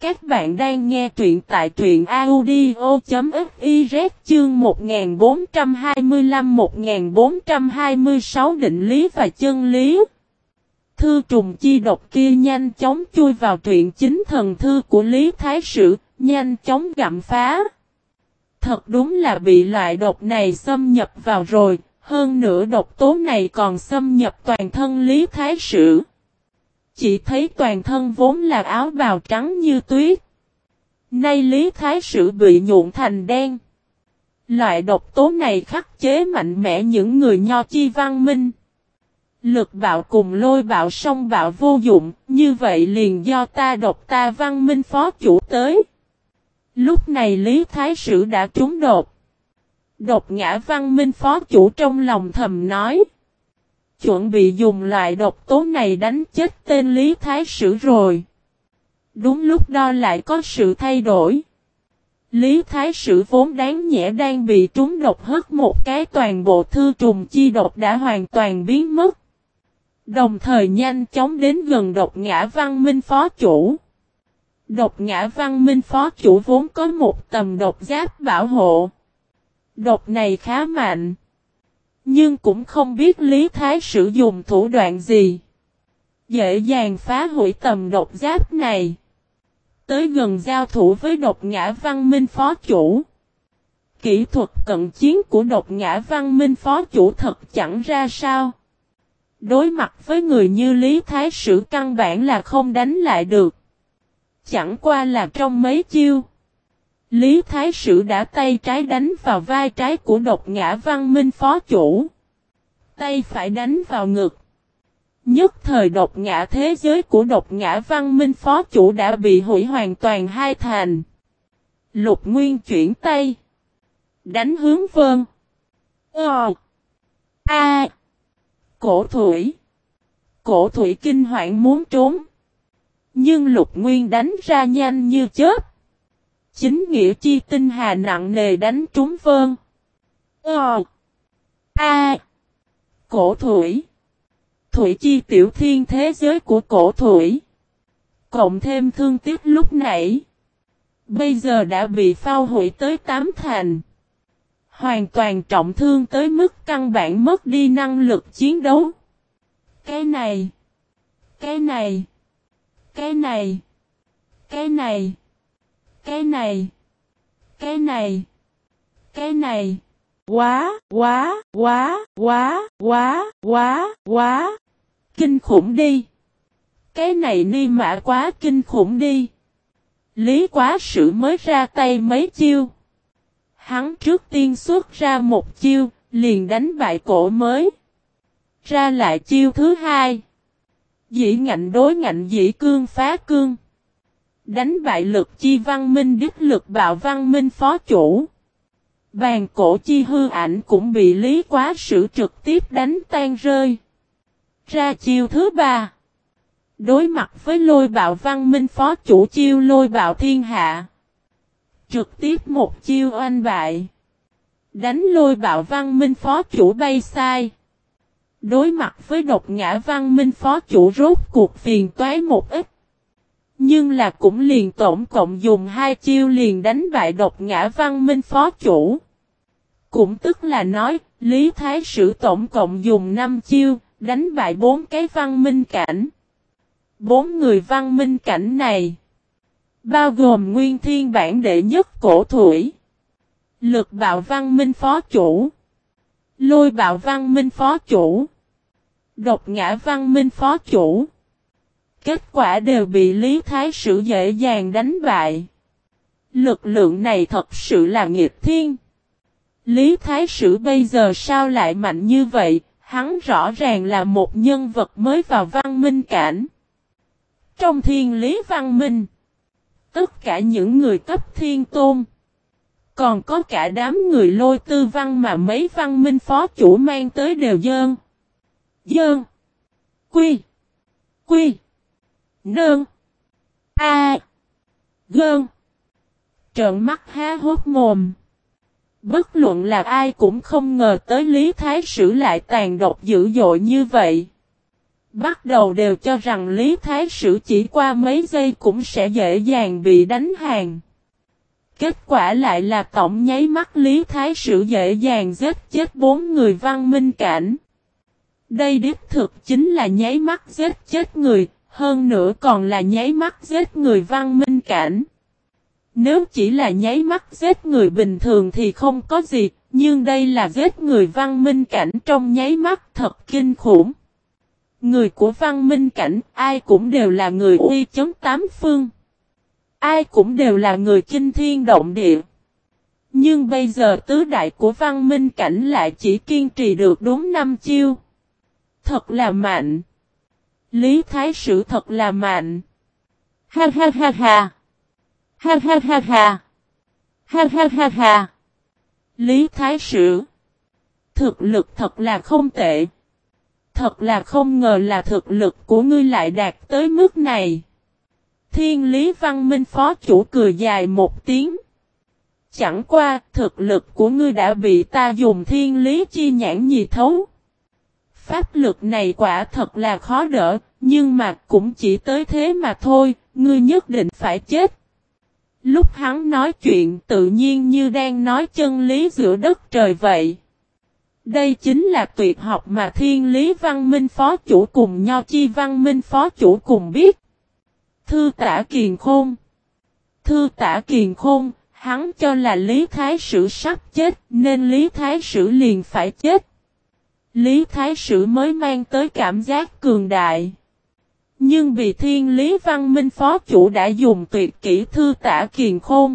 Các bạn đang nghe truyện tại truyện audio.fiz chương 1425-1426 định lý và chân lý. Thư trùng chi độc kia nhanh chóng chui vào truyện chính thần thư của Lý Thái Sử, nhanh chóng gặm phá. Thật đúng là bị loại độc này xâm nhập vào rồi, hơn nữa độc tố này còn xâm nhập toàn thân Lý Thái Sử. Chỉ thấy toàn thân vốn là áo bào trắng như tuyết. Nay Lý Thái Sử bị nhuộn thành đen. Loại độc tố này khắc chế mạnh mẽ những người nho chi văn minh. Lực bạo cùng lôi bạo song bạo vô dụng, như vậy liền do ta độc ta văn minh phó chủ tới. Lúc này Lý Thái Sử đã trúng độc. Độc ngã văn minh phó chủ trong lòng thầm nói. Chuẩn bị dùng loại độc tố này đánh chết tên Lý Thái Sử rồi. Đúng lúc đó lại có sự thay đổi. Lý Thái Sử vốn đáng nhẽ đang bị trúng độc hất một cái, toàn bộ thư trùng chi độc đã hoàn toàn biến mất. Đồng thời nhanh chóng đến gần độc ngã văn minh phó chủ. Độc ngã văn minh phó chủ vốn có một tầm độc giáp bảo hộ. Độc này khá mạnh. Nhưng cũng không biết Lý Thái Sử dùng thủ đoạn gì. Dễ dàng phá hủy tầm độc giáp này. Tới gần giao thủ với độc ngã văn minh phó chủ. Kỹ thuật cận chiến của độc ngã văn minh phó chủ thật chẳng ra sao. Đối mặt với người như Lý Thái Sử căn bản là không đánh lại được. Chẳng qua là trong mấy chiêu. Lý Thái Sử đã tay trái đánh vào vai trái của độc ngã văn minh phó chủ. Tay phải đánh vào ngực. Nhất thời độc ngã thế giới của độc ngã văn minh phó chủ đã bị hủy hoàn toàn hai thành. Lục Nguyên chuyển tay. Đánh hướng Vân. Cổ Thủy. Cổ Thủy kinh hoảng muốn trốn. Nhưng Lục Nguyên đánh ra nhanh như chớp. Chính nghĩa chi tinh hà nặng nề đánh trúng Vân. Cổ Thủy. Thủy chi tiểu thiên thế giới của Cổ Thủy. Cộng thêm thương tiếc lúc nãy. Bây giờ đã bị phao hủy tới 8 thành. Hoàn toàn trọng thương tới mức căn bản mất đi năng lực chiến đấu. Cái này. Cái này. Cái này. Cái này. Cái này. Cái này. Cái này. Quá. Kinh khủng đi. Cái này ni mã quá kinh khủng đi. Lý Quá Sử mới ra tay mấy chiêu. Hắn trước tiên xuất ra một chiêu, liền đánh bại Cổ mới. Ra lại chiêu thứ hai. Dĩ ngạnh đối ngạnh dĩ cương phá cương. Đánh bại lực chi văn minh đích lực bạo văn minh phó chủ. Bàn cổ chi hư ảnh cũng bị Lý Quá Sử trực tiếp đánh tan rơi. Ra chiêu thứ ba. Đối mặt với lôi bạo văn minh phó chủ chiêu lôi bạo thiên hạ. Trực tiếp một chiêu oanh bại. Đánh lôi bạo văn minh phó chủ bay sai. Đối mặt với độc ngã văn minh phó chủ rốt cuộc phiền toái một ít. Nhưng là cũng liền tổng cộng dùng 2 chiêu liền đánh bại độc ngã văn minh phó chủ. Cũng tức là nói, Lý Thái Sử tổng cộng dùng 5 chiêu, đánh bại 4 cái văn minh cảnh. 4 người văn minh cảnh này, bao gồm nguyên thiên bản đệ nhất Cổ Thủy, lực bạo văn minh phó chủ, lôi bạo văn minh phó chủ, độc ngã văn minh phó chủ. Kết quả đều bị Lý Thái Sử dễ dàng đánh bại. Lực lượng này thật sự là nghịch thiên. Lý Thái Sử bây giờ sao lại mạnh như vậy? Hắn rõ ràng là một nhân vật mới vào văn minh cảnh. Trong thiên lý văn minh, tất cả những người cấp thiên tôn, còn có cả đám người lôi tư văn mà mấy văn minh phó chủ mang tới đều dơn. Quy. Nơn. Gơn. Trợn mắt há hốt mồm. Bất luận là ai cũng không ngờ tới Lý Thái Sử lại tàn độc dữ dội như vậy. Bắt đầu đều cho rằng Lý Thái Sử chỉ qua mấy giây cũng sẽ dễ dàng bị đánh hàng. Kết quả lại là tổng nháy mắt Lý Thái Sử dễ dàng giết chết 4 người Văn Minh Cảnh. Đây đích thực chính là nháy mắt giết chết người, hơn nữa còn là nháy mắt giết người Văn Minh Cảnh. Nếu chỉ là nháy mắt giết người bình thường thì không có gì, nhưng đây là giết người Văn Minh Cảnh trong nháy mắt thật kinh khủng. Người của Văn Minh Cảnh ai cũng đều là người uy chấn tám phương. Ai cũng đều là người kinh thiên động địa. Nhưng bây giờ tứ đại của Văn Minh Cảnh lại chỉ kiên trì được đúng 5 chiêu. Thật là mạnh. Lý Thái Sử thật là mạnh. Ha ha ha ha. Ha ha ha ha. Ha ha ha ha. Lý Thái Sử. Thực lực thật là không tệ. Thật là không ngờ là thực lực của ngươi lại đạt tới mức này. Thiên Lý Văn Minh phó chủ cười dài một tiếng. Chẳng qua thực lực của ngươi đã bị ta dùng thiên lý chi nhãn nhì thấu. Pháp lực này quả thật là khó đỡ, nhưng mà cũng chỉ tới thế mà thôi, ngươi nhất định phải chết. Lúc hắn nói chuyện tự nhiên như đang nói chân lý giữa đất trời vậy. Đây chính là tuyệt học mà Thiên Lý Văn Minh phó chủ cùng Nho Chi Văn Minh phó chủ cùng biết. Thư Tả Kiền Khôn. Thư Tả Kiền Khôn, hắn cho là Lý Thái Sử sắp chết nên Lý Thái Sử liền phải chết. Lý Thái Sử mới mang tới cảm giác cường đại. Nhưng vì Thiên Lý Văn Minh phó chủ đã dùng tuyệt kỹ Thư Tả Kiền Khôn.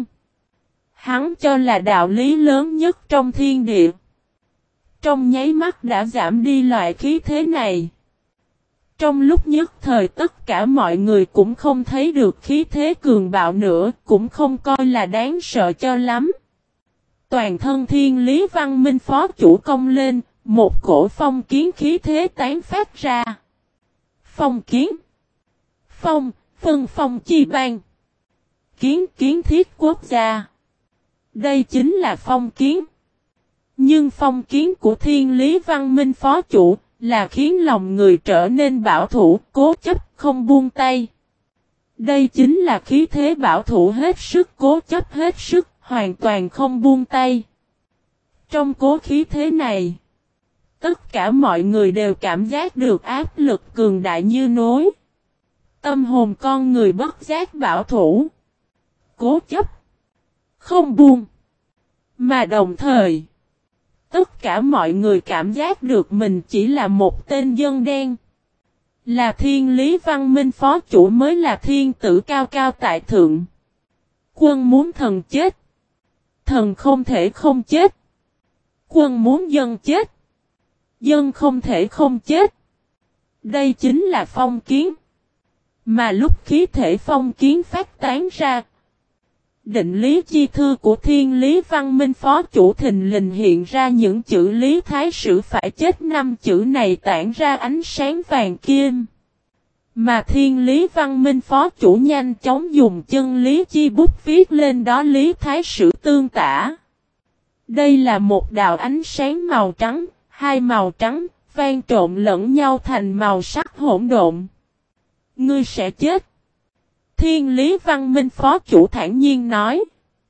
Hắn cho là đạo lý lớn nhất trong thiên địa. Trong nháy mắt đã giảm đi loại khí thế này. Trong lúc nhất thời tất cả mọi người cũng không thấy được khí thế cường bạo nữa, cũng không coi là đáng sợ cho lắm. Toàn thân Thiên Lý Văn Minh phó chủ công lên, một cổ phong kiến khí thế tán phát ra. Phong kiến. Phong, phân phong chi ban. Kiến kiến thiết quốc gia. Đây chính là phong kiến. Nhưng phong kiến của Thiên Lý Văn Minh phó chủ là khiến lòng người trở nên bảo thủ, cố chấp, không buông tay. Đây chính là khí thế bảo thủ hết sức, cố chấp hết sức, hoàn toàn không buông tay. Trong cố khí thế này, tất cả mọi người đều cảm giác được áp lực cường đại như núi. Tâm hồn con người bất giác bảo thủ, cố chấp, không buông. Mà đồng thời, tất cả mọi người cảm giác được mình chỉ là một tên dân đen. Là Thiên Lý Văn Minh phó chủ mới là thiên tử cao cao tại thượng. Quân muốn thần chết. Thần không thể không chết. Quân muốn dân chết. Dân không thể không chết. Đây chính là phong kiến. Mà lúc khí thể phong kiến phát tán ra, định lý chi thư của Thiên Lý Văn Minh phó chủ thình lình hiện ra những chữ Lý Thái Sử phải chết, 5 chữ này tản ra ánh sáng vàng kim. Mà Thiên Lý Văn Minh phó chủ nhanh chóng dùng chân lý chi bút viết lên đó Lý Thái Sử tương tả. Đây là một đạo ánh sáng màu trắng, hai màu trắng, vang trộn lẫn nhau thành màu sắc hỗn độn. Ngươi sẽ chết. Thiên Lý Văn Minh phó chủ thản nhiên nói.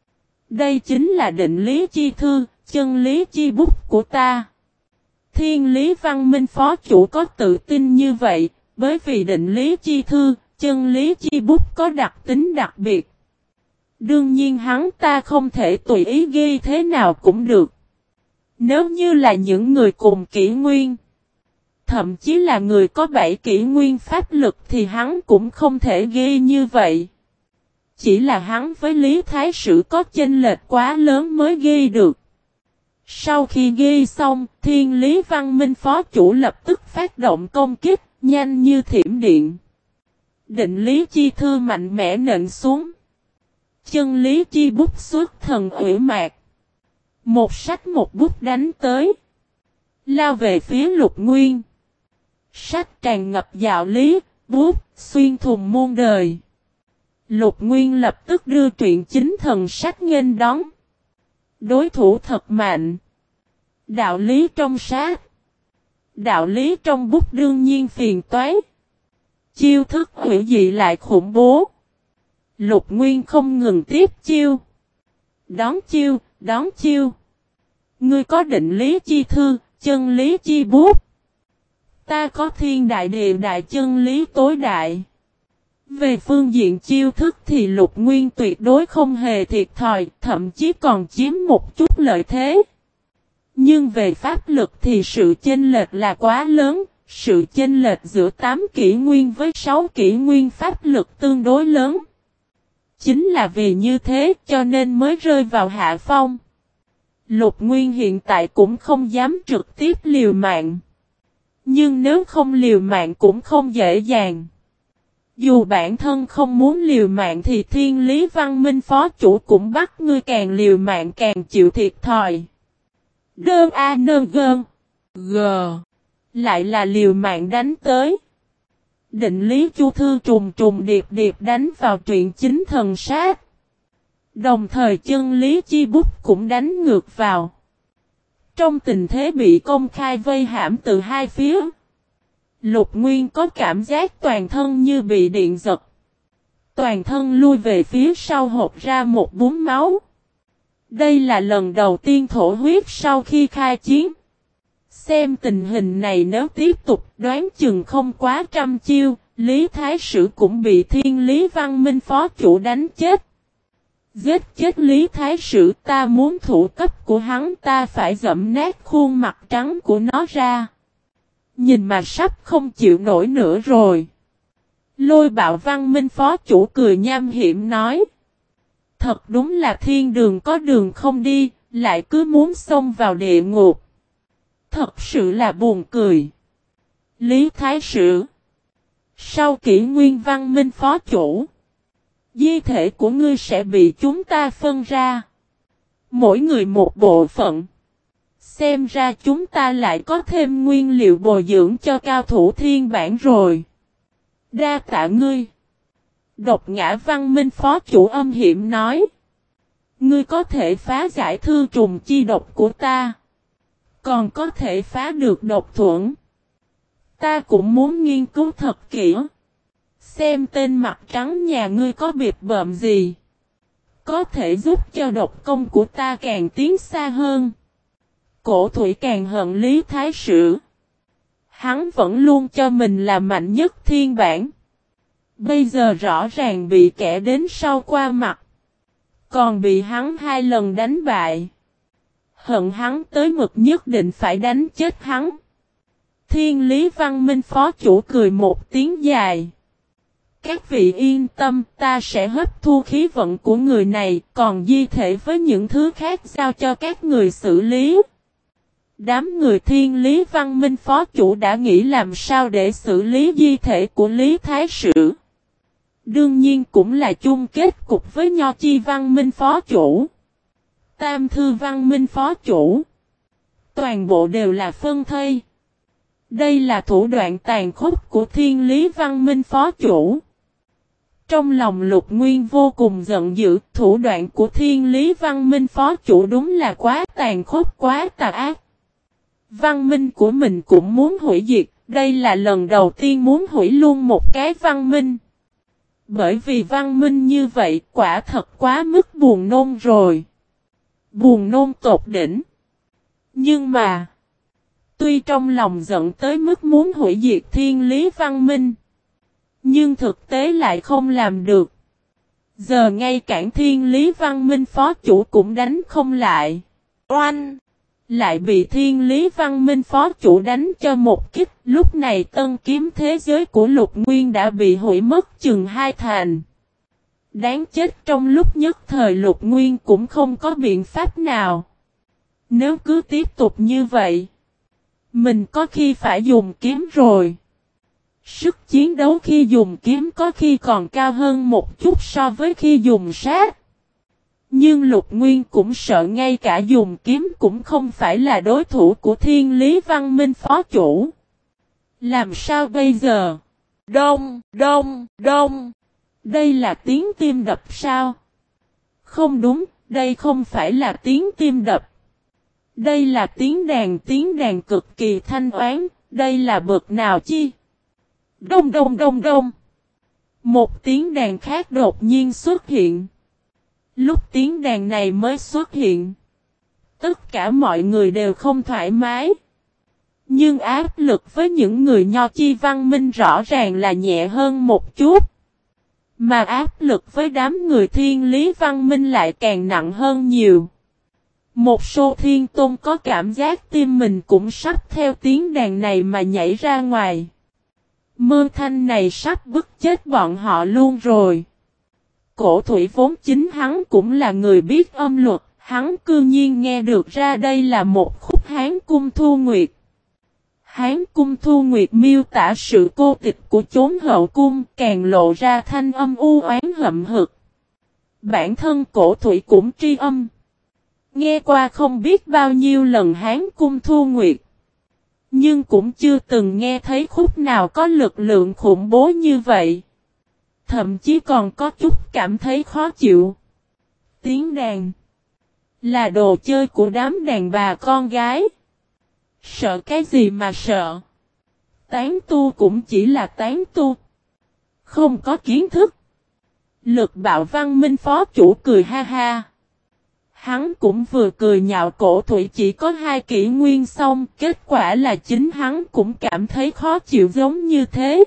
Đây chính là định lý chi thư, chân lý chi bút của ta. Thiên Lý Văn Minh phó chủ có tự tin như vậy, bởi vì định lý chi thư, chân lý chi bút có đặc tính đặc biệt. Đương nhiên hắn ta không thể tùy ý ghi thế nào cũng được. Nếu như là những người cùng kỷ nguyên, thậm chí là người có 7 kỷ nguyên pháp lực thì hắn cũng không thể ghi như vậy. Chỉ là hắn với Lý Thái Sử có chênh lệch quá lớn mới ghi được. Sau khi ghi xong, Thiên Lý Văn Minh phó chủ lập tức phát động công kích, nhanh như thiểm điện. Định lý chi thư mạnh mẽ nện xuống. Chân lý chi bút xuất thần ủy mạc. Một sách một bút đánh tới. Lao về phía Lục Nguyên. Sách tràn ngập đạo lý, bút, xuyên thùng muôn đời. Lục Nguyên lập tức đưa truyện chính thần sách nghênh đón. Đối thủ thật mạnh. Đạo lý trong sách. Đạo lý trong bút đương nhiên phiền toái. Chiêu thức hủy dị lại khủng bố. Lục Nguyên không ngừng tiếp chiêu. Đón chiêu, đón chiêu. Ngươi có định lý chi thư, chân lý chi bút. Ta có thiên đại địa đại chân lý tối đại. Về phương diện chiêu thức thì Lục Nguyên tuyệt đối không hề thiệt thòi, thậm chí còn chiếm một chút lợi thế. Nhưng về pháp lực thì sự chênh lệch là quá lớn, sự chênh lệch giữa 8 kỷ nguyên với 6 kỷ nguyên pháp lực tương đối lớn. Chính là vì như thế cho nên mới rơi vào hạ phong. Lục Nguyên hiện tại cũng không dám trực tiếp liều mạng. Nhưng nếu không liều mạng cũng không dễ dàng. Dù bản thân không muốn liều mạng thì Thiên Lý Văn Minh phó chủ cũng bắt ngươi càng liều mạng càng chịu thiệt thòi. Đơn A nơn gơn. G. Lại là liều mạng đánh tới. Định lý chu thư trùng trùng điệp điệp đánh vào truyện chính thần sát. Đồng thời chân lý chi bút cũng đánh ngược vào. Trong tình thế bị công khai vây hãm từ hai phía. Lục Nguyên có cảm giác toàn thân như bị điện giật. Toàn thân lui về phía sau hộc ra một búng máu. Đây là lần đầu tiên thổ huyết sau khi khai chiến. Xem tình hình này nếu tiếp tục đoán chừng không quá trăm chiêu, Lý Thái Sử cũng bị Thiên Lý Văn Minh phó chủ đánh chết. Giết chết Lý Thái Sử, ta muốn thủ cấp của hắn, ta phải dẫm nát khuôn mặt trắng của nó ra. Nhìn mà sắp không chịu nổi nữa rồi. Lôi Bạo Văn Minh phó chủ cười nham hiểm nói. Thật đúng là thiên đường có đường không đi, lại cứ muốn xông vào địa ngục. Thật sự là buồn cười. Lý Thái Sử. Sau kỷ nguyên Văn Minh phó chủ, di thể của ngươi sẽ bị chúng ta phân ra. Mỗi người một bộ phận. Xem ra chúng ta lại có thêm nguyên liệu bồi dưỡng cho cao thủ thiên bản rồi. Đa tạ ngươi. Độc Ngã Văn Minh phó chủ âm hiểm nói. Ngươi có thể phá giải thư trùng chi độc của ta. Còn có thể phá được độc thuẫn. Ta cũng muốn nghiên cứu thật kỹ. Xem tên mặt trắng nhà ngươi có biệt bợm gì. Có thể giúp cho độc công của ta càng tiến xa hơn. Cổ Thủy càng hận Lý Thái Sử. Hắn vẫn luôn cho mình là mạnh nhất thiên bản. Bây giờ rõ ràng bị kẻ đến sau qua mặt. Còn bị hắn 2 lần đánh bại. Hận hắn tới mực nhất định phải đánh chết hắn. Thiên Lý Văn Minh phó chủ cười một tiếng dài. Các vị yên tâm, ta sẽ hấp thu khí vận của người này, còn di thể với những thứ khác giao cho các người xử lý. Đám người Thiên Lý Văn Minh phó chủ đã nghĩ làm sao để xử lý di thể của Lý Thái Sử. Đương nhiên cũng là chung kết cục với Nho Chi Văn Minh phó chủ. Tam Thư Văn Minh phó chủ. Toàn bộ đều là phân thây. Đây là thủ đoạn tàn khốc của Thiên Lý Văn Minh phó chủ. Trong lòng Lục Nguyên vô cùng giận dữ, thủ đoạn của Thiên Lý Văn Minh phó chủ đúng là quá tàn khốc quá tà ác. Văn minh của mình cũng muốn hủy diệt, đây là lần đầu tiên muốn hủy luôn một cái văn minh. Bởi vì văn minh như vậy quả thật quá mức buồn nôn rồi. Buồn nôn tột đỉnh. Nhưng mà, tuy trong lòng giận tới mức muốn hủy diệt Thiên Lý Văn Minh, nhưng thực tế lại không làm được. Giờ ngay cản Thiên Lý Văn Minh phó chủ cũng đánh không lại. Oanh! Lại bị Thiên Lý Văn Minh phó chủ đánh cho một kích. Lúc này tân kiếm thế giới của Lục Nguyên đã bị hủy mất chừng 2 thành. Đáng chết, trong lúc nhất thời Lục Nguyên cũng không có biện pháp nào. Nếu cứ tiếp tục như vậy, mình có khi phải dùng kiếm rồi. Sức chiến đấu khi dùng kiếm có khi còn cao hơn một chút so với khi dùng sát. Nhưng Lục Nguyên cũng sợ ngay cả dùng kiếm cũng không phải là đối thủ của Thiên Lý Văn Minh phó chủ. Làm sao bây giờ? Đông, đông, đông. Đây là tiếng tim đập sao? Không đúng, đây không phải là tiếng tim đập. Đây là tiếng đàn cực kỳ thanh oán, Đây là bậc nào chi? Đông đông đông đông. Một tiếng đàn khác đột nhiên xuất hiện. Lúc tiếng đàn này mới xuất hiện, tất cả mọi người đều không thoải mái. Nhưng áp lực với những người nho chi văn minh rõ ràng là nhẹ hơn một chút. Mà áp lực với đám người thiên lý văn minh lại càng nặng hơn nhiều. Một số thiên tôn có cảm giác tim mình cũng sắp theo tiếng đàn này mà nhảy ra ngoài. Mơ thanh này sắp bức chết bọn họ luôn rồi. Cổ thủy vốn chính hắn cũng là người biết âm luật, hắn cư nhiên nghe được ra đây là một khúc Hán Cung Thu Nguyệt. Hán Cung Thu Nguyệt miêu tả sự cô tịch của chốn hậu cung, càng lộ ra thanh âm u oán hậm hực. Bản thân cổ thủy cũng tri âm. Nghe qua không biết bao nhiêu lần Hán Cung Thu Nguyệt. Nhưng cũng chưa từng nghe thấy khúc nào có lực lượng khủng bố như vậy. Thậm chí còn có chút cảm thấy khó chịu. Tiếng đàn là đồ chơi của đám đàn bà con gái. Sợ cái gì mà sợ? Tán tu cũng chỉ là tán tu. Không có kiến thức. Lực Bạo Văn Minh phó chủ cười ha ha. Hắn cũng vừa cười nhạo cổ thủy chỉ có 2 kỷ nguyên xong, kết quả là chính hắn cũng cảm thấy khó chịu giống như thế.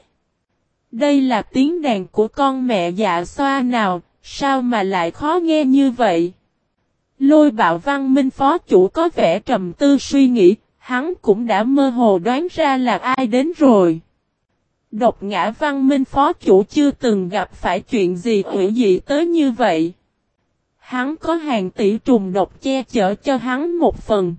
Đây là tiếng đàn của con mẹ dạ xoa nào, sao mà lại khó nghe như vậy? Lôi Bạo Văn Minh phó chủ có vẻ trầm tư suy nghĩ, hắn cũng đã mơ hồ đoán ra là ai đến rồi. Độc Ngã Văn Minh phó chủ chưa từng gặp phải chuyện gì hữu dị tới như vậy. Hắn có hàng tỷ trùng độc che chở cho hắn một phần.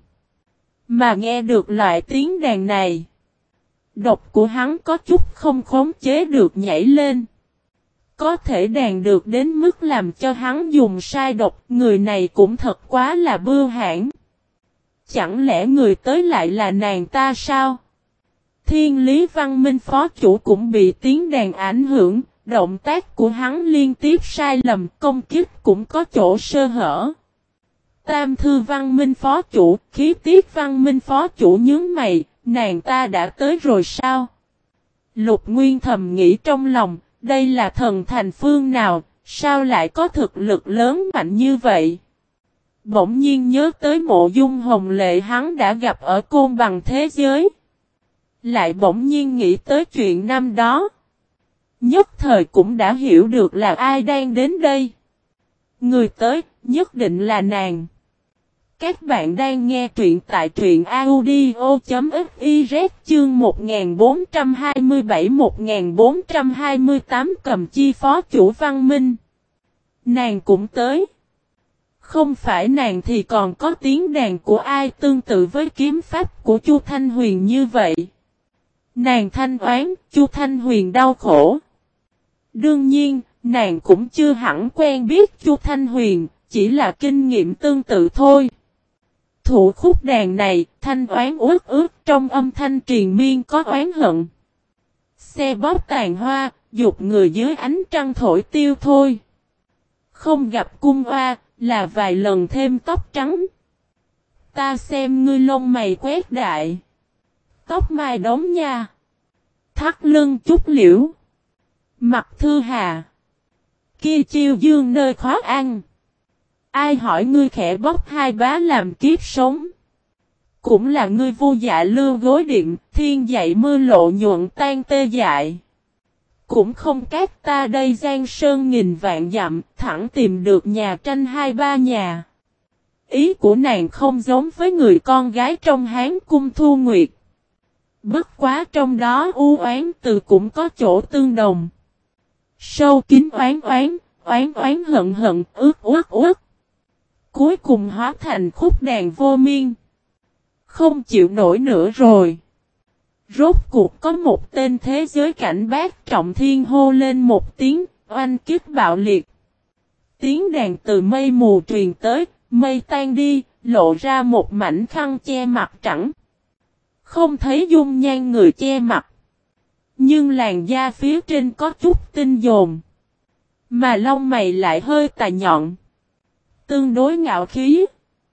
Mà nghe được loại tiếng đàn này, độc của hắn có chút không khống chế được nhảy lên. Có thể đàn được đến mức làm cho hắn dùng sai độc, người này cũng thật quá là bưu hãn. Chẳng lẽ người tới lại là nàng ta sao? Thiên Lý Văn Minh phó chủ cũng bị tiếng đàn ảnh hưởng, động tác của hắn liên tiếp sai lầm, công kích cũng có chỗ sơ hở. Tam Thư Văn Minh phó chủ, Khí Tiết Văn Minh phó chủ nhướng mày, nàng ta đã tới rồi sao? Lục Nguyên thầm nghĩ trong lòng, đây là thần thành phương nào, sao lại có thực lực lớn mạnh như vậy? Bỗng nhiên nhớ tới Mộ Dung Hồng Lệ hắn đã gặp ở Côn Bằng thế giới. Lại bỗng nhiên nghĩ tới chuyện năm đó. Nhất thời cũng đã hiểu được là ai đang đến đây. Người tới, nhất định là nàng. Các bạn đang nghe truyện tại truyện audio.fiz chương 1427-1428 Cầm Chi phó chủ Văn Minh. Nàng cũng tới. Không phải nàng thì còn có tiếng đàn của ai tương tự với kiếm pháp của Chu Thanh Huyền như vậy. Nàng thanh oán, Chu Thanh Huyền đau khổ. Đương nhiên, nàng cũng chưa hẳn quen biết Chu Thanh Huyền, chỉ là kinh nghiệm tương tự thôi. Thủ khúc đàn này, thanh oán uất ướt trong âm thanh triền miên có oán hận. Xe bóp tàn hoa, dục người dưới ánh trăng thổi tiêu thôi. Không gặp cung hoa, là vài lần thêm tóc trắng. Ta xem ngươi lông mày quét đại. Tóc mai đống nha. Thắt lưng chút liễu. Mặt thư hà. Kia chiêu dương nơi khó ăn. Ai hỏi ngươi khẽ bóp hai bá làm kiếp sống. Cũng là ngươi vô dạ lưu gối điện, thiên dậy mưa lộ nhuận tan tê dại. Cũng không cách ta đây giang sơn nghìn vạn dặm, thẳng tìm được nhà tranh 2-3 nhà. Ý của nàng không giống với người con gái trong Hán Cung Thu Nguyệt. Bất quá trong đó u oán từ cũng có chỗ tương đồng. Sâu kín oán oán, oán oán hận hận, ướt uất uất. Cuối cùng hóa thành khúc đàn vô miên. Không chịu nổi nữa rồi. Rốt cuộc có một tên thế giới cảnh bác trọng thiên hô lên một tiếng, oanh kích bạo liệt. Tiếng đàn từ mây mù truyền tới, mây tan đi, lộ ra một mảnh khăn che mặt trắng. Không thấy dung nhan người che mặt. Nhưng làn da phía trên có chút tinh dồn. Mà lông mày lại hơi tà nhọn. Tương đối ngạo khí.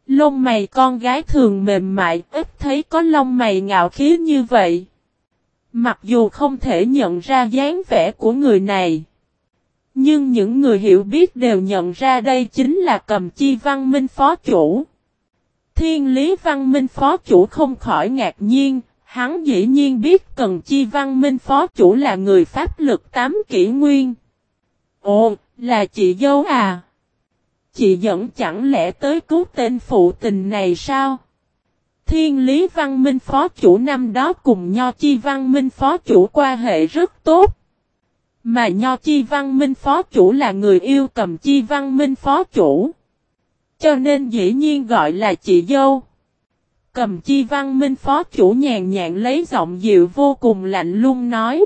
Lông mày con gái thường mềm mại, ít thấy có lông mày ngạo khí như vậy. Mặc dù không thể nhận ra dáng vẻ của người này, nhưng những người hiểu biết đều nhận ra đây chính là Cầm Chi Văn Minh phó chủ. Thiên Lý Văn Minh phó chủ không khỏi ngạc nhiên, hắn dĩ nhiên biết Cầm Chi Văn Minh phó chủ là người pháp lực 8 kỷ nguyên. Ồ, là chị dâu à? Chị dẫn chẳng lẽ tới cứu tên phụ tình này sao? Thiên Lý Văn Minh phó chủ năm đó cùng Nho Chi Văn Minh phó chủ quan hệ rất tốt. Mà Nho Chi Văn Minh phó chủ là người yêu Cầm Chi Văn Minh phó chủ. Cho nên dĩ nhiên gọi là chị dâu. Cầm Chi Văn Minh phó chủ nhàn nhạt lấy giọng dịu vô cùng lạnh lùng nói.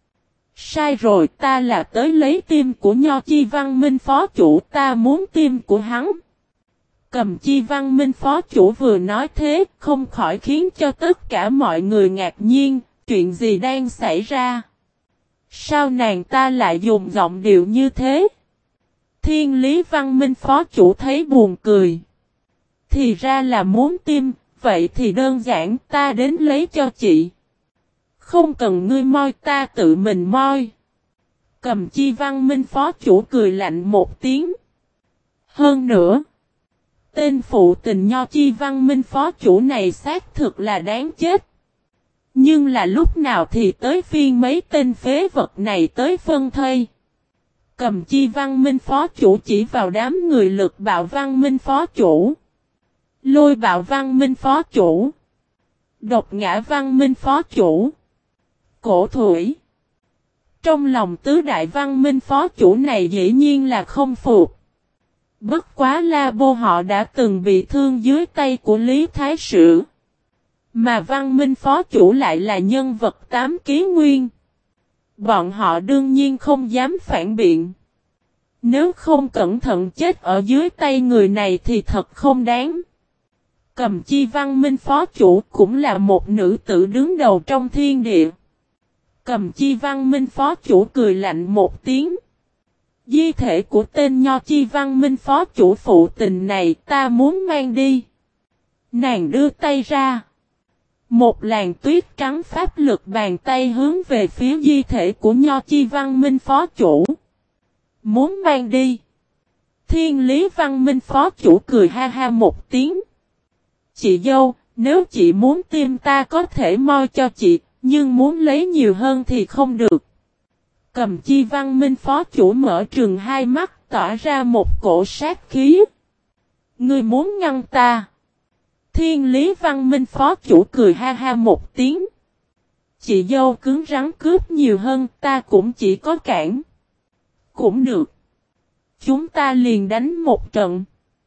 Sai rồi, ta là tới lấy tim của Nho Chi Văn Minh phó chủ, ta muốn tim của hắn. Cầm Chi Văn Minh phó chủ vừa nói thế, không khỏi khiến cho tất cả mọi người ngạc nhiên, chuyện gì đang xảy ra? Sao nàng ta lại dùng giọng điệu như thế? Thiên Lý Văn Minh phó chủ thấy buồn cười. Thì ra là muốn tim, vậy thì đơn giản, ta đến lấy cho chị. Không cần ngươi moi, ta tự mình moi. Cầm Chi Văn Minh phó chủ cười lạnh một tiếng. Hơn nữa, tên phụ tình Nho Chi Văn Minh phó chủ này xác thực là đáng chết. Nhưng là lúc nào thì tới phiên mấy tên phế vật này tới phân thây. Cầm Chi Văn Minh phó chủ chỉ vào đám người Lực Bạo Văn Minh phó chủ, Lôi Bạo Văn Minh phó chủ, Độc Ngã Văn Minh phó chủ, Cổ Thủy. Trong lòng tứ đại Văn Minh phó chủ này dĩ nhiên là không phục. Bất quá La Bô họ đã từng bị thương dưới tay của Lý Thái Sử. Mà Văn Minh phó chủ lại là nhân vật 8 ký nguyên. Bọn họ đương nhiên không dám phản biện. Nếu không cẩn thận chết ở dưới tay người này thì thật không đáng. Cầm Chi Văn Minh phó chủ cũng là một nữ tử đứng đầu trong thiên địa. Cầm Chi Văn Minh phó chủ cười lạnh một tiếng. Di thể của tên Nho Chi Văn Minh phó chủ phụ tình này ta muốn mang đi. Nàng đưa tay ra. Một làn tuyết trắng pháp lực bàn tay hướng về phía di thể của Nho Chi Văn Minh phó chủ. Muốn mang đi. Thiên Lý Văn Minh phó chủ cười ha ha một tiếng. Chị dâu, nếu chị muốn tim ta có thể moi cho chị, nhưng muốn lấy nhiều hơn thì không được. Cầm Chi Văn Minh phó chủ mở trừng hai mắt, tỏa ra một cổ sát khí. Ngươi muốn ngăn ta? Thiên Lý Văn Minh phó chủ cười ha ha một tiếng. Chị dâu cứng rắn cướp nhiều hơn, ta cũng chỉ có cản. Cũng được. Chúng ta liền đánh một trận.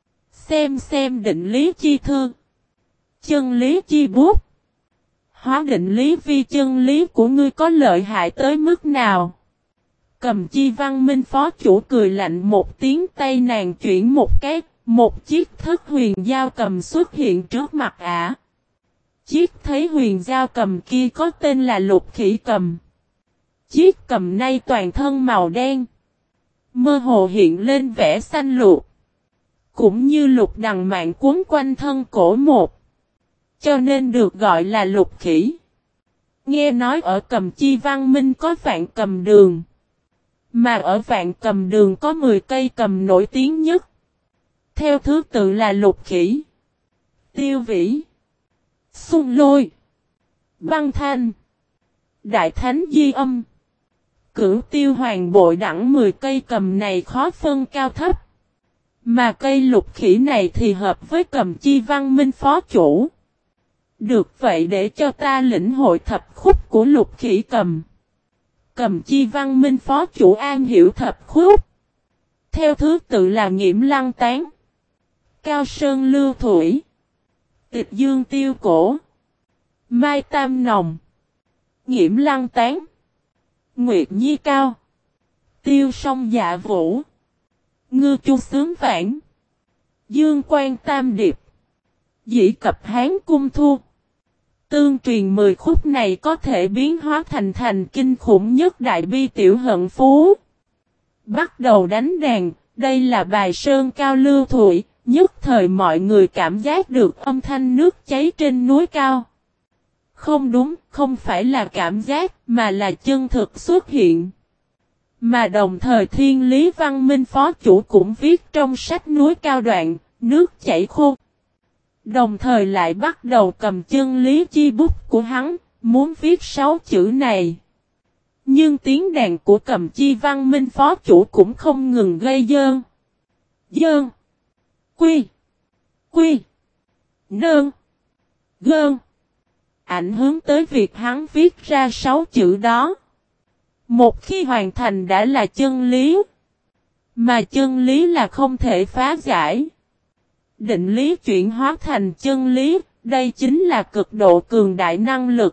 Xem định lý chi thư. Chân lý chi bút. Hóa định lý vi chân lý của ngươi có lợi hại tới mức nào? Cầm Chi Văn Minh phó chủ cười lạnh một tiếng, tay nàng chuyển một cái, một chiếc thất huyền dao cầm xuất hiện trước mặt ả. Chiếc thấy huyền dao cầm kia có tên là Lục Khỉ Cầm. Chiếc cầm này toàn thân màu đen, mơ hồ hiện lên vẻ xanh lục, cũng như lục đằng mạn cuốn quanh thân cổ một, cho nên được gọi là Lục Khỉ. Nghe nói ở Cầm Chi Văn Minh có vạn cầm đường, mà ở vạn cầm đường có 10 cây cầm nổi tiếng nhất. Theo thứ tự là Lục Khỉ, Tiêu Vĩ, Xung Lôi, Băng Thanh, Đại Thánh Di Âm. Cửu Tiêu Hoàng bội đẳng 10 cây cầm này khó phân cao thấp. Mà cây Lục Khỉ này thì hợp với Cầm Chi Văn Minh phó chủ. Được vậy, để cho ta lĩnh hội thập khúc của Lục Khỉ Cầm. Cầm Chi Văn Minh phó chủ an hiểu thập khúc. Theo thứ tự là Nghiễm Lăng Tán, Cao Sơn Lưu Thủy, Tịch Dương Tiêu Cổ, Mai Tam Nòng, Nghiễm Lăng Tán, Nguyệt Nhi Cao, Tiêu Song Dạ Vũ, Ngư Chu Sướng Vãn, Dương Quan Tam Điệp, Dĩ Cập Hán Cung Thu. Tương truyền 10 khúc này có thể biến hóa thành kinh khủng nhất đại bi tiểu hận phú. Bắt đầu đánh đàn, đây là bài Sơn Cao Lưu Thủy, Nhất thời mọi người cảm giác được âm thanh nước cháy trên núi cao. Không đúng, không phải là cảm giác, mà là chân thực xuất hiện. Mà đồng thời Thiên Lý Văn Minh phó chủ cũng viết trong sách núi cao đoạn, nước chảy khô. Đồng thời lại bắt đầu cầm chân lý chi bút của hắn, muốn viết 6 chữ này. Nhưng tiếng đàn của cầm chi Văn Minh phó chủ cũng không ngừng gây dơn. Dơn. Quy. Quy. Nơn. Gơn. Ảnh hưởng tới việc hắn viết ra 6 chữ đó. Một khi hoàn thành đã là chân lý. Mà chân lý là không thể phá giải. Định lý chuyển hóa thành chân lý, đây chính là cực độ cường đại năng lực.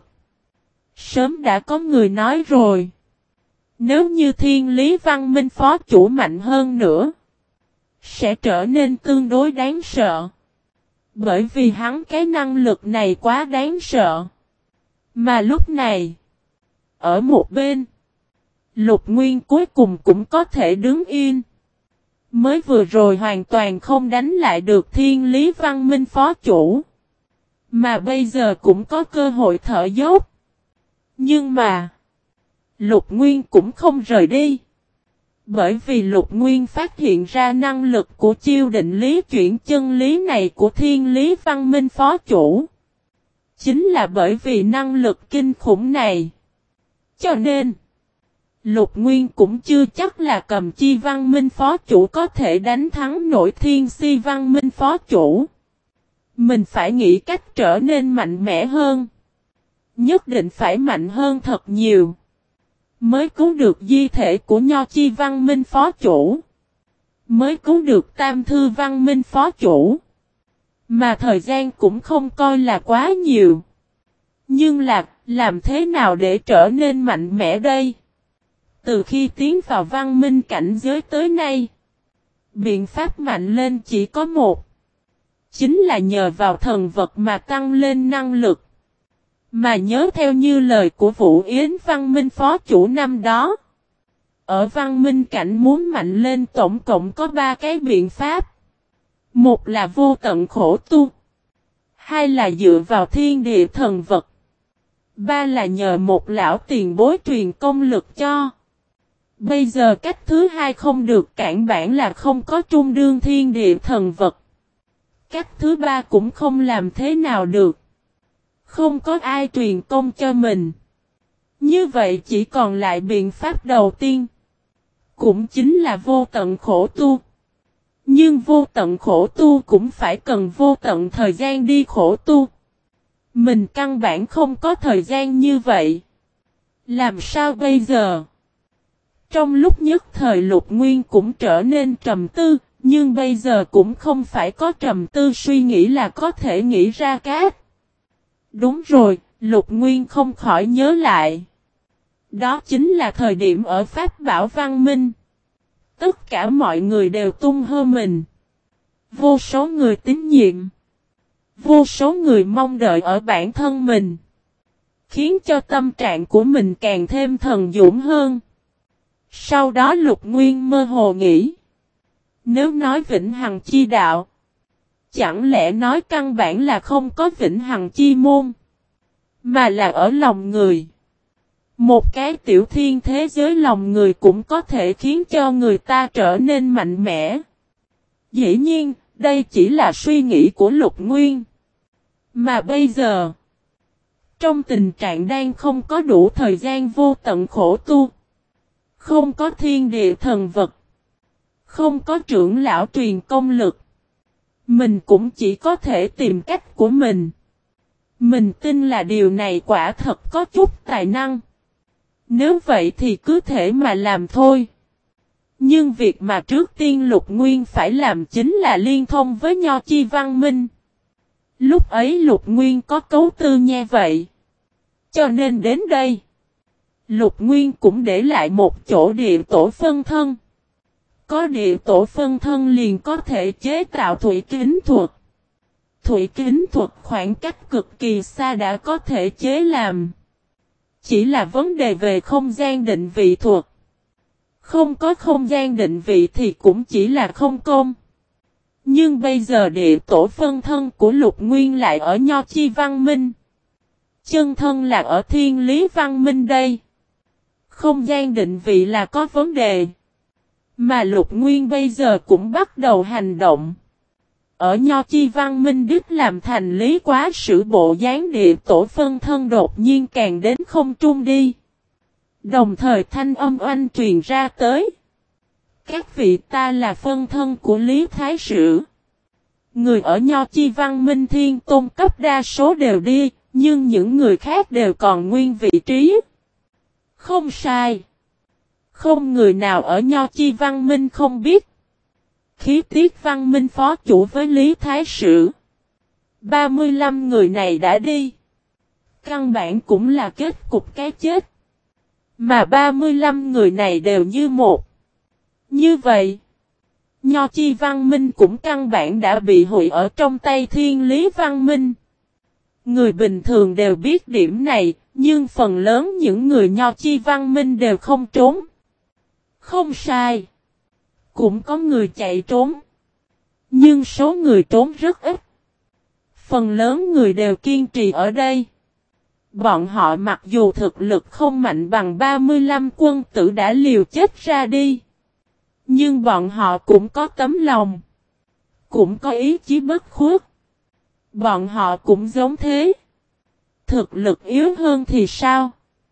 Sớm đã có người nói rồi. Nếu như Thiên Lý Văn Minh phó chủ mạnh hơn nữa, sẽ trở nên tương đối đáng sợ. Bởi vì hắn cái năng lực này quá đáng sợ. Mà lúc này, ở một bên, Lục Nguyên cuối cùng cũng có thể đứng yên. Mới vừa rồi hoàn toàn không đánh lại được Thiên Lý Văn Minh phó chủ. Mà bây giờ cũng có cơ hội thở dốc. Nhưng mà, Lục Nguyên cũng không rời đi. Bởi vì Lục Nguyên phát hiện ra năng lực của chiêu định lý chuyển chân lý này của Thiên Lý Văn Minh phó chủ. Chính là bởi vì năng lực kinh khủng này. Cho nên, Lục Nguyên cũng chưa chắc là cầm chi Văn Minh phó chủ có thể đánh thắng nổi Thiên Si Văn Minh phó chủ. Mình phải nghĩ cách trở nên mạnh mẽ hơn. Nhất định phải mạnh hơn thật nhiều. Mới cứu được di thể của Nho Chi Văn Minh phó chủ. Mới cứu được Tam Thư Văn Minh phó chủ. Mà thời gian cũng không coi là quá nhiều. Nhưng làm thế nào để trở nên mạnh mẽ đây? Từ khi tiến vào văn minh cảnh giới tới nay, biện pháp mạnh lên chỉ có một. Chính là nhờ vào thần vật mà tăng lên năng lực. Mà nhớ theo như lời của Vũ Yến Văn Minh phó chủ năm đó. Ở văn minh cảnh muốn mạnh lên tổng cộng có 3 cái biện pháp. Một là vô tận khổ tu. Hai là dựa vào thiên địa thần vật. Ba là nhờ một lão tiền bối truyền công lực cho. Bây giờ cách thứ hai không được cản bản là không có trung đương thiên địa thần vật. Cách thứ ba cũng không làm thế nào được. Không có ai truyền công cho mình. Như vậy chỉ còn lại biện pháp đầu tiên. Cũng chính là vô tận khổ tu. Nhưng vô tận khổ tu cũng phải cần vô tận thời gian đi khổ tu. Mình căn bản không có thời gian như vậy. Làm sao bây giờ? Trong lúc nhất thời Lục Nguyên cũng trở nên trầm tư, nhưng bây giờ cũng không phải có trầm tư suy nghĩ là có thể nghĩ ra cách. Đúng rồi, Lục Nguyên không khỏi nhớ lại. Đó chính là thời điểm ở Pháp Bảo Văn Minh. Tất cả mọi người đều tung hô mình. Vô số người tín nhiệm. Vô số người mong đợi ở bản thân mình. Khiến cho tâm trạng của mình càng thêm thần dũng hơn. Sau đó Lục Nguyên mơ hồ nghĩ. Nếu nói vĩnh hằng chi đạo. Chẳng lẽ nói căn bản là không có vĩnh hằng chi môn. Mà là ở lòng người. Một cái tiểu thiên thế giới lòng người cũng có thể khiến cho người ta trở nên mạnh mẽ. Dĩ nhiên, đây chỉ là suy nghĩ của Lục Nguyên. Mà bây giờ, trong tình trạng đang không có đủ thời gian vô tận khổ tu, không có thiên địa thần vật, không có trưởng lão truyền công lực, mình cũng chỉ có thể tìm cách của mình. Mình tin là điều này quả thật có chút tài năng. Nếu vậy thì cứ thể mà làm thôi. Nhưng việc mà trước tiên Lục Nguyên phải làm chính là liên thông với Nho Chi Văn Minh. Lúc ấy Lục Nguyên có cấu tư nghe vậy. Cho nên đến đây, Lục Nguyên cũng để lại một chỗ địa tổ phân thân. Có địa tổ phân thân liền có thể chế tạo thủy kính thuật. Thủy kính thuật khoảng cách cực kỳ xa đã có thể chế làm. Chỉ là vấn đề về không gian định vị thuật. Không có không gian định vị thì cũng chỉ là không công. Nhưng bây giờ địa tổ phân thân của Lục Nguyên lại ở Nho Chi Văn Minh. Chân thân là ở Thiên Lý Văn Minh đây. Không gian định vị là có vấn đề. Mà Lục Nguyên bây giờ cũng bắt đầu hành động. Ở Nho Chi Văn Minh đích làm thành lý quá sử bộ dáng địa tổ phân thân đột nhiên càng đến không trung đi. Đồng thời thanh âm oanh truyền ra tới. Các vị, ta là phân thân của Lý Thái Sử. Người ở Nho Chi Văn Minh Thiên Tôn cấp đa số đều đi, nhưng những người khác đều còn nguyên vị trí. Không sai. Không người nào ở Nho Chi Văn Minh không biết. Khí Tiết Văn Minh phó chủ với Lý Thái Sử. 35 người này đã đi. Căn bản cũng là kết cục cái chết. Mà 35 người này đều như một. Như vậy, Nho Chi Văn Minh cũng căn bản đã bị hủy ở trong tay Thiên Lý Văn Minh. Người bình thường đều biết điểm này, nhưng phần lớn những người Nho Chi Văn Minh đều không trốn. Không sai. Cũng có người chạy trốn. Nhưng số người trốn rất ít. Phần lớn người đều kiên trì ở đây. Bọn họ mặc dù thực lực không mạnh bằng 35 quân tử đã liều chết ra đi. Nhưng bọn họ cũng có tấm lòng. Cũng có ý chí bất khuất. Bọn họ cũng giống thế. Thực lực yếu hơn thì sao?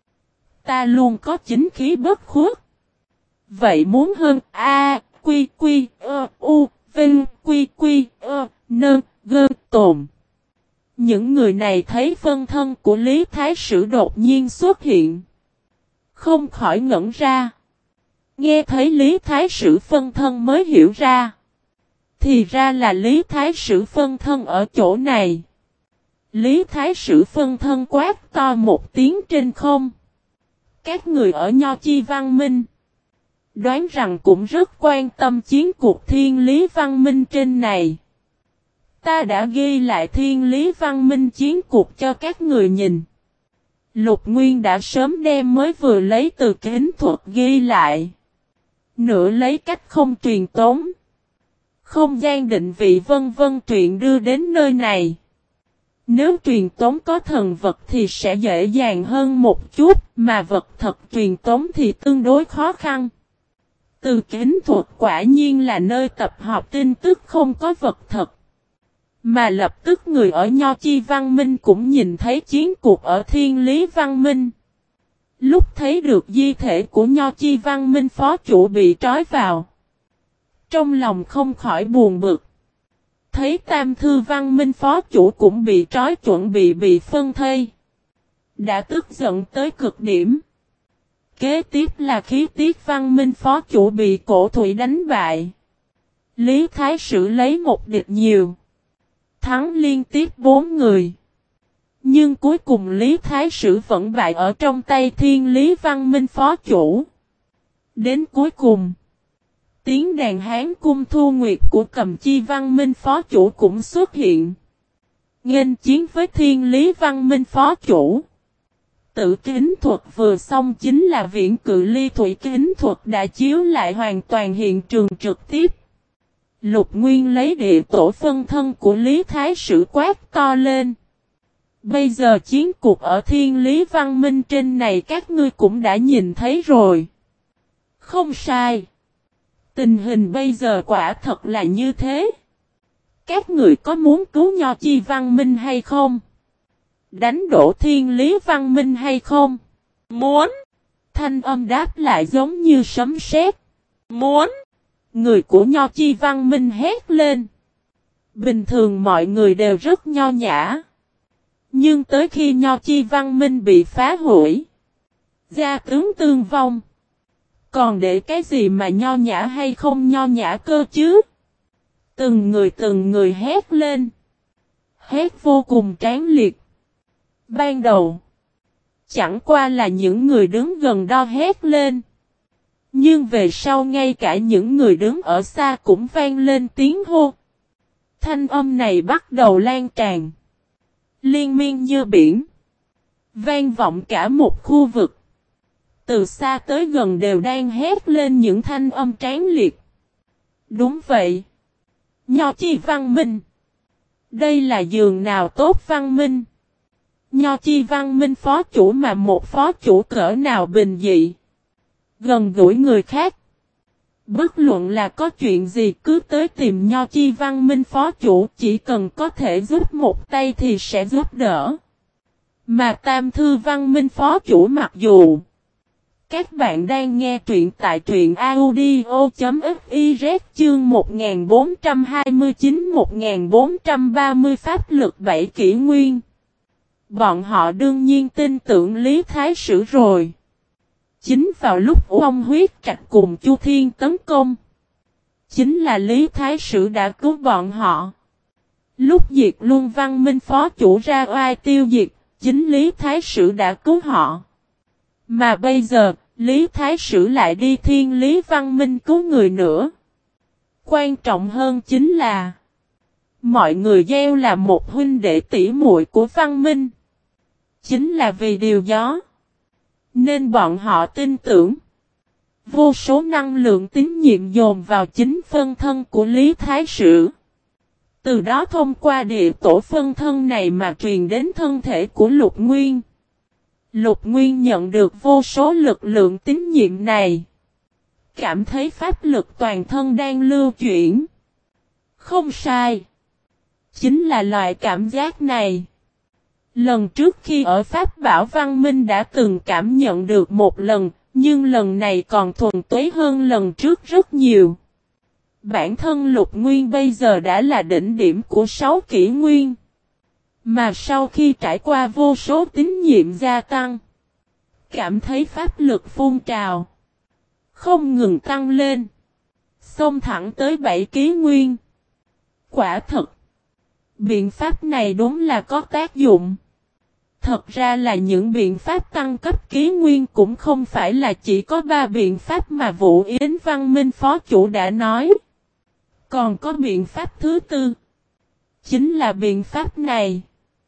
Ta luôn có chính khí bất khuất. Vậy muốn hơn quy quy u vinh quy quy nơn gơ tồn. Những người này thấy phân thân của Lý Thái Sử đột nhiên xuất hiện. Không khỏi ngẩn ra. Nghe thấy Lý Thái Sử phân thân mới hiểu ra. Thì ra là Lý Thái Sử phân thân ở chỗ này. Lý Thái Sử phân thân quát to một tiếng trên không. Các người ở Nho Chi Văn Minh đoán rằng cũng rất quan tâm chiến cuộc Thiên Lý Văn Minh trên này. Ta đã ghi lại Thiên Lý Văn Minh chiến cuộc cho các người nhìn. Lục Nguyên đã sớm đem mới vừa lấy từ kính thuật ghi lại. Nửa lấy cách không truyền tống. Không gian định vị vân vân truyền đưa đến nơi này. Nếu truyền tống có thần vật thì sẽ dễ dàng hơn một chút, mà vật thật truyền tống thì tương đối khó khăn. Từ kính thuật quả nhiên là nơi tập hợp tin tức không có vật thật. Mà lập tức người ở Nho Chi Văn Minh cũng nhìn thấy chiến cuộc ở Thiên Lý Văn Minh. Lúc thấy được di thể của Nho Chi Văn Minh phó chủ bị trói vào. Trong lòng không khỏi buồn bực. Thấy Tam Thư Văn Minh phó chủ cũng bị trói chuẩn bị phân thây. Đã tức giận tới cực điểm. Kế tiếp là Khí Tiết Văn Minh phó chủ bị Cổ Thủy đánh bại. Lý Thái Sử lấy một địch nhiều. Thắng liên tiếp 4 người. Nhưng cuối cùng Lý Thái Sử vẫn bại ở trong tay Thiên Lý Văn Minh phó chủ. Đến cuối cùng, tiếng đàn Hán Cung Thu Nguyệt của Cầm Chi Văn Minh phó chủ cũng xuất hiện. Nghênh chiến với Thiên Lý Văn Minh phó chủ. Tự kính thuật vừa xong chính là viễn cự ly thủy kính thuật đã chiếu lại hoàn toàn hiện trường trực tiếp. Lục Nguyên lấy địa tổ phân thân của Lý Thái Sử quát to lên. Bây giờ chiến cuộc ở Thiên Lý Văn Minh trên này các ngươi cũng đã nhìn thấy rồi. Không sai. Tình hình bây giờ quả thật là như thế. Các người có muốn cứu Nho Chi Văn Minh hay không? Đánh đổ Thiên Lý Văn Minh hay không? Muốn. Thanh âm đáp lại giống như sấm sét. Muốn. Người của Nho Chi Văn Minh hét lên. Bình thường mọi người đều rất nho nhã. Nhưng tới khi Nho Chi Văn Minh bị phá hủy, gia tướng tương vong, còn để cái gì mà nho nhã hay không nho nhã cơ chứ? Từng người hét lên. Hét vô cùng tráng liệt. Ban đầu, chẳng qua là những người đứng gần đó hét lên. Nhưng về sau ngay cả những người đứng ở xa cũng vang lên tiếng hô. Thanh âm này bắt đầu lan tràn. Liên miên như biển. Vang vọng cả một khu vực. Từ xa tới gần đều đang hét lên những thanh âm tráng liệt. Đúng vậy. Nho chi văn minh. Đây là giường nào tốt văn minh. Nho chi văn minh phó chủ mà một phó chủ cỡ nào bình dị. Gần gũi người khác. Bất luận là có chuyện gì cứ tới tìm Nho chi văn minh phó chủ, chỉ cần có thể giúp một tay thì sẽ giúp đỡ. Mà Tam Thư văn minh phó chủ mặc dù các bạn đang nghe truyện tại truyện audio.fiz chương 1429-1430 pháp lực 7 kỷ nguyên. Bọn họ đương nhiên tin tưởng Lý Thái Sử rồi. Chính vào lúc ông huyết trạch cùng Chu Thiên tấn công, chính là Lý Thái Sử đã cứu bọn họ. Lúc diệt Luân văn minh phó chủ ra oai tiêu diệt, chính Lý Thái Sử đã cứu họ. Mà bây giờ, Lý Thái Sử lại đi Thiên Lý văn minh cứu người nữa. Quan trọng hơn chính là mọi người gieo là một huynh đệ tỷ muội của văn minh. Chính là vì điều đó nên bọn họ tin tưởng. Vô số năng lượng tín nhiệm dồn vào chính phân thân của Lý Thái Sử. Từ đó thông qua địa tổ phân thân này mà truyền đến thân thể của Lục Nguyên. Lục Nguyên nhận được vô số lực lượng tín nhiệm này. Cảm thấy pháp lực toàn thân đang lưu chuyển. Không sai. Chính là loại cảm giác này. Lần trước khi ở Pháp Bảo Văn Minh đã từng cảm nhận được một lần, nhưng lần này còn thuần túy hơn lần trước rất nhiều. Bản thân Lục Nguyên bây giờ đã là đỉnh điểm của 6 kỷ nguyên. Mà sau khi trải qua vô số tín nhiệm gia tăng, cảm thấy pháp lực phun trào, không ngừng tăng lên, xông thẳng tới 7 kỷ nguyên. Quả thật, biện pháp này đúng là có tác dụng. Thật ra là những biện pháp tăng cấp kỷ nguyên cũng không phải là chỉ có 3 biện pháp mà Vũ Yến Văn Minh phó chủ đã nói. Còn có biện pháp thứ tư. Chính là biện pháp này.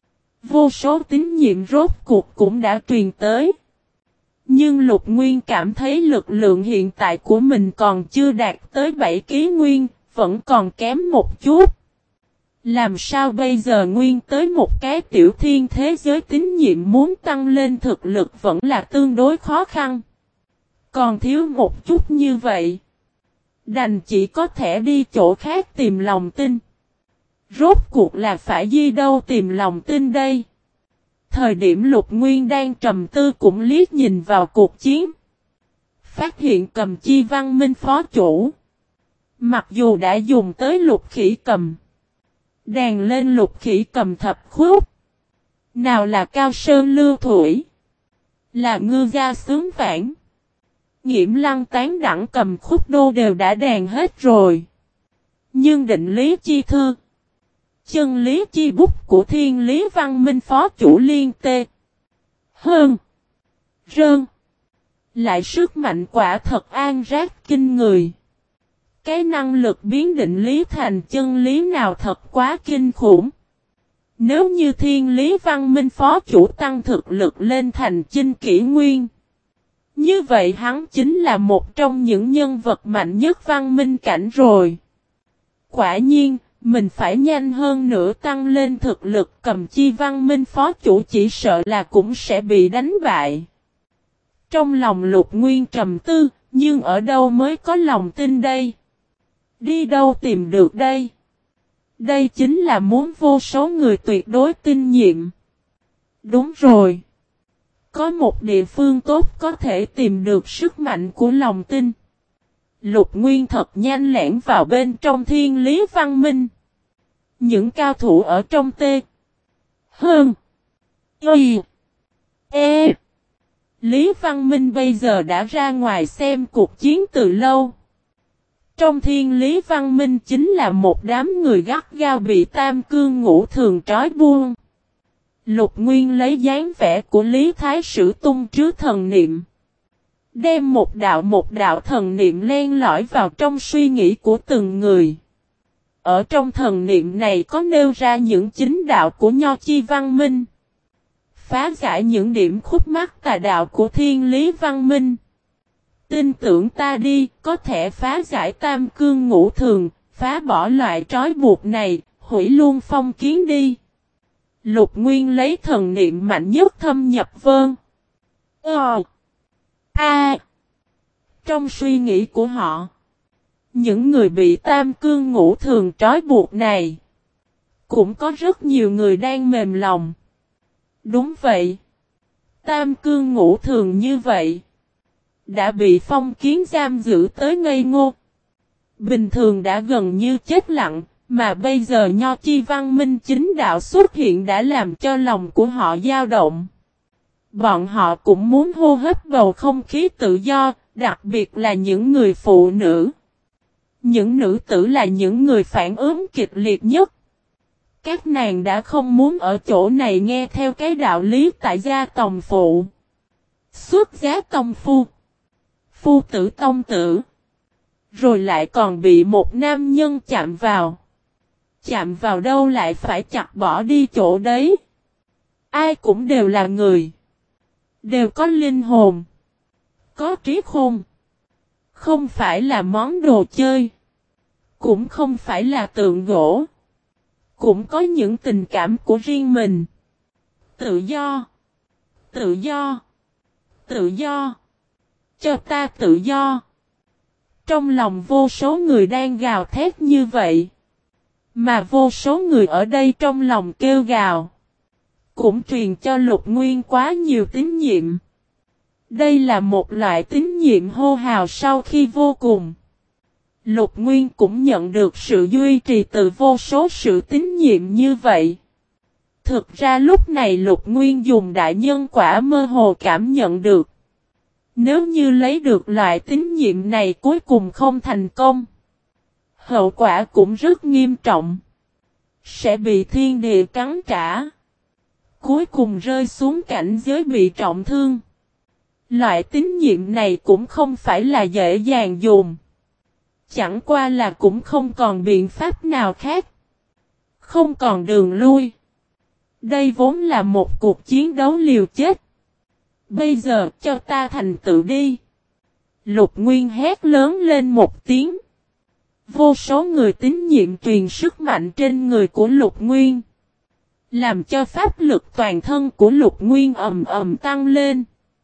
Vô số tín nhiệm rốt cuộc cũng đã truyền tới. Nhưng Lục Nguyên cảm thấy lực lượng hiện tại của mình còn chưa đạt tới 7 kỷ nguyên, vẫn còn kém một chút. Làm sao bây giờ Nguyên tới một cái tiểu thiên thế giới tín nhiệm muốn tăng lên thực lực vẫn là tương đối khó khăn. Còn thiếu một chút như vậy. Đành chỉ có thể đi chỗ khác tìm lòng tin. Rốt cuộc là phải đi đâu tìm lòng tin đây? Thời điểm Lục Nguyên đang trầm tư cũng liếc nhìn vào cuộc chiến. Phát hiện Cầm Chi Văn Minh phó chủ. Mặc dù đã dùng tới Lục Khỉ Cầm. Đàn lên Lục Khỉ Cầm thập khúc. Nào là Cao Sơn Lưu Thủy. Là Ngư Gia Xướng Vãn. Nghiễm Lăng Tán Đẳng Cầm khúc đô đều đã đàn hết rồi. Nhưng định lý chi thư. Chân lý chi bút của Thiên Lý Văn Minh phó chủ Liên Tê. Hơn. Rơn. Lại sức mạnh quả thật an rác kinh người. Cái năng lực biến định lý thành chân lý nào thật quá kinh khủng. Nếu như Thiên Lý Văn Minh phó chủ tăng thực lực lên thành chinh kỷ nguyên. Như vậy hắn chính là một trong những nhân vật mạnh nhất văn minh cảnh rồi. Quả nhiên, mình phải nhanh hơn nữa tăng lên thực lực. Cầm Chi Văn Minh phó chủ chỉ sợ là cũng sẽ bị đánh bại. Trong lòng Lục Nguyên trầm tư, nhưng ở đâu mới có lòng tin đây? Đi đâu tìm được đây? Đây chính là muốn vô số người tuyệt đối tin nhiệm. Đúng rồi. Có một địa phương tốt có thể tìm được sức mạnh của lòng tin. Lục Nguyên thật nhanh lẻn vào bên trong Thiên Lý Văn Minh. Những cao thủ ở trong T. Hơn. Y. E. Lý Văn Minh bây giờ đã ra ngoài xem cuộc chiến từ lâu. Trong Thiên Lý Văn Minh chính là một đám người gắt gao bị Tam Cương Ngũ Thường trói buông. Lục Nguyên lấy dáng vẻ của Lý Thái Sử tung trứ thần niệm. Đem một đạo thần niệm len lỏi vào trong suy nghĩ của từng người. Ở trong thần niệm này có nêu ra những chính đạo của Nho Chi Văn Minh. Phá giải những điểm khúc mắc tà đạo của Thiên Lý Văn Minh. Tin tưởng ta đi, có thể phá giải Tam Cương Ngũ Thường, phá bỏ loại trói buộc này, hủy luôn phong kiến đi. Lục Nguyên lấy thần niệm mạnh nhất thâm nhập Vân. Trong suy nghĩ của họ, những người bị tam cương ngũ thường trói buộc này, cũng có rất nhiều người đang mềm lòng. Đúng vậy. Tam cương ngũ thường như vậy, đã bị phong kiến giam giữ tới ngây ngô. Bình thường đã gần như chết lặng, mà bây giờ Nho Chi văn minh chính đạo xuất hiện đã làm cho lòng của họ dao động. Bọn họ cũng muốn hô hấp bầu không khí tự do, đặc biệt là những người phụ nữ. Những nữ tử là những người phản ứng kịch liệt nhất. Các nàng đã không muốn ở chỗ này nghe theo cái đạo lý tại gia tòng phụ. Xuất giá tông phu. Phu tử tông tử. Rồi lại còn bị một nam nhân chạm vào. Chạm vào đâu lại phải chặt bỏ đi chỗ đấy. Ai cũng đều là người. Đều có linh hồn. Có trí khôn. Không phải là món đồ chơi. Cũng không phải là tượng gỗ. Cũng có những tình cảm của riêng mình. Tự do. Tự do. Tự do. Cho ta tự do. Trong lòng vô số người đang gào thét như vậy. Mà vô số người ở đây trong lòng kêu gào. Cũng truyền cho Lục Nguyên quá nhiều tín nhiệm. Đây là một loại tín nhiệm hô hào sau khi vô cùng. Lục Nguyên cũng nhận được sự duy trì từ vô số sự tín nhiệm như vậy. Thực ra lúc này Lục Nguyên dùng đại nhân quả mơ hồ cảm nhận được. Nếu như lấy được loại tín nhiệm này cuối cùng không thành công, hậu quả cũng rất nghiêm trọng. Sẽ bị thiên địa cắn trả. Cuối cùng rơi xuống cảnh giới bị trọng thương. Loại tín nhiệm này cũng không phải là dễ dàng dùng. Chẳng qua là cũng không còn biện pháp nào khác. Không còn đường lui. Đây vốn là một cuộc chiến đấu liều chết. Bây giờ cho ta thành tựu đi. Lục Nguyên hét lớn lên một tiếng. Vô số người tín nhiệm truyền sức mạnh trên người của Lục Nguyên. Làm cho pháp lực toàn thân của Lục Nguyên ầm ầm tăng lên.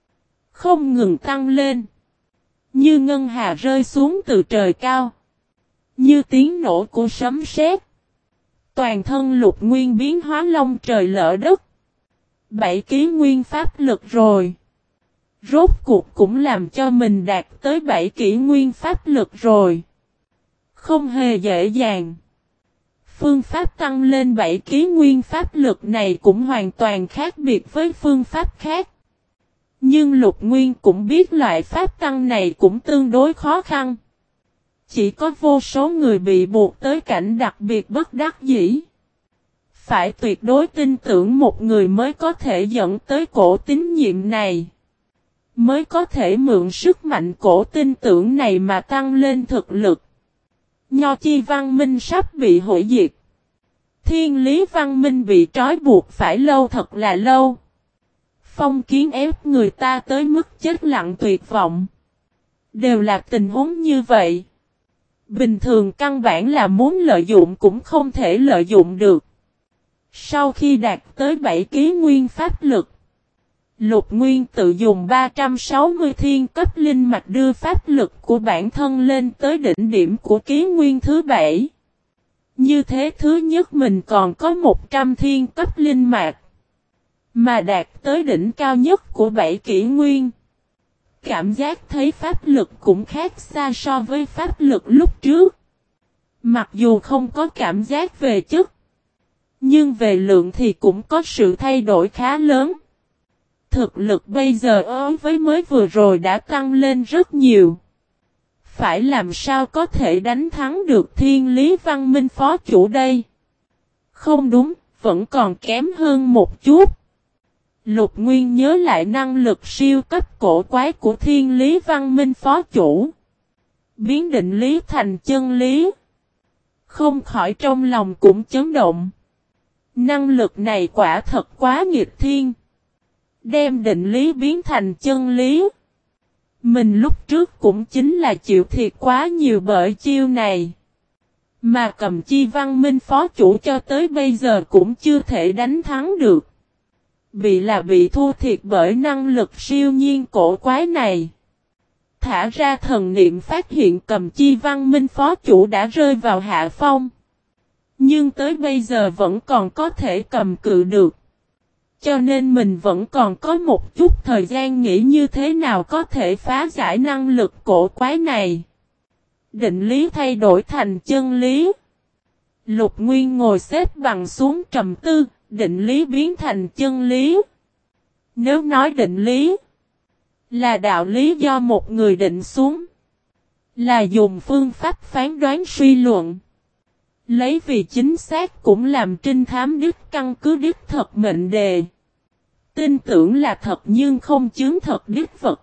Không ngừng tăng lên. Như ngân hà rơi xuống từ trời cao. Như tiếng nổ của sấm sét. Toàn thân Lục Nguyên biến hóa long trời lỡ đất. 7 ký nguyên pháp lực rồi. Rốt cuộc cũng làm cho mình đạt tới 7 kỷ nguyên pháp lực rồi. Không hề dễ dàng. Phương pháp tăng lên 7 ký nguyên pháp lực này cũng hoàn toàn khác biệt với phương pháp khác. Nhưng Lục Nguyên cũng biết loại pháp tăng này cũng tương đối khó khăn. Chỉ có vô số người bị buộc tới cảnh đặc biệt bất đắc dĩ. Phải tuyệt đối tin tưởng một người mới có thể dẫn tới cổ tín nhiệm này. Mới có thể mượn sức mạnh cổ tin tưởng này mà tăng lên thực lực. Nho Chi văn minh sắp bị hủy diệt. Thiên lý văn minh bị trói buộc phải lâu thật là lâu. Phong kiến ép người ta tới mức chết lặng tuyệt vọng. Đều là tình huống như vậy. Bình thường căn bản là muốn lợi dụng cũng không thể lợi dụng được. Sau khi đạt tới 7 ký nguyên pháp lực, Lục Nguyên tự dùng 360 thiên cấp linh mạch đưa pháp lực của bản thân lên tới đỉnh điểm của ký nguyên thứ 7. Như thế thứ nhất mình còn có 100 thiên cấp linh mạch, mà đạt tới đỉnh cao nhất của 7 kỷ nguyên. Cảm giác thấy pháp lực cũng khác xa so với pháp lực lúc trước. Mặc dù không có cảm giác về chất, nhưng về lượng thì cũng có sự thay đổi khá lớn. Thực lực bây giờ với mới vừa rồi đã tăng lên rất nhiều. Phải làm sao có thể đánh thắng được Thiên Lý Văn Minh phó chủ đây? Không đúng, vẫn còn kém hơn một chút. Lục Nguyên nhớ lại năng lực siêu cấp cổ quái của Thiên Lý Văn Minh phó chủ. Biến định lý thành chân lý. Không khỏi trong lòng cũng chấn động. Năng lực này quả thật quá nghịch thiên. Đem định lý biến thành chân lý. Mình lúc trước cũng chính là chịu thiệt quá nhiều bởi chiêu này. Mà Cầm Chi Văn Minh phó chủ cho tới bây giờ cũng chưa thể đánh thắng được. Bị thua thiệt bởi năng lực siêu nhiên cổ quái này. Thả ra thần niệm phát hiện Cầm Chi Văn Minh phó chủ đã rơi vào hạ phong. Nhưng tới bây giờ vẫn còn có thể cầm cự được. Cho nên mình vẫn còn có một chút thời gian nghĩ như thế nào có thể phá giải năng lực cổ quái này. Định lý thay đổi thành chân lý. Lục Nguyên ngồi xếp bằng xuống trầm tư, định lý biến thành chân lý. Nếu nói định lý là đạo lý do một người định xuống, là dùng phương pháp phán đoán suy luận, lấy vì chính xác cũng làm trinh thám đích căn cứ đích thật mệnh đề. Tin tưởng là thật nhưng không chứng thật đích vật.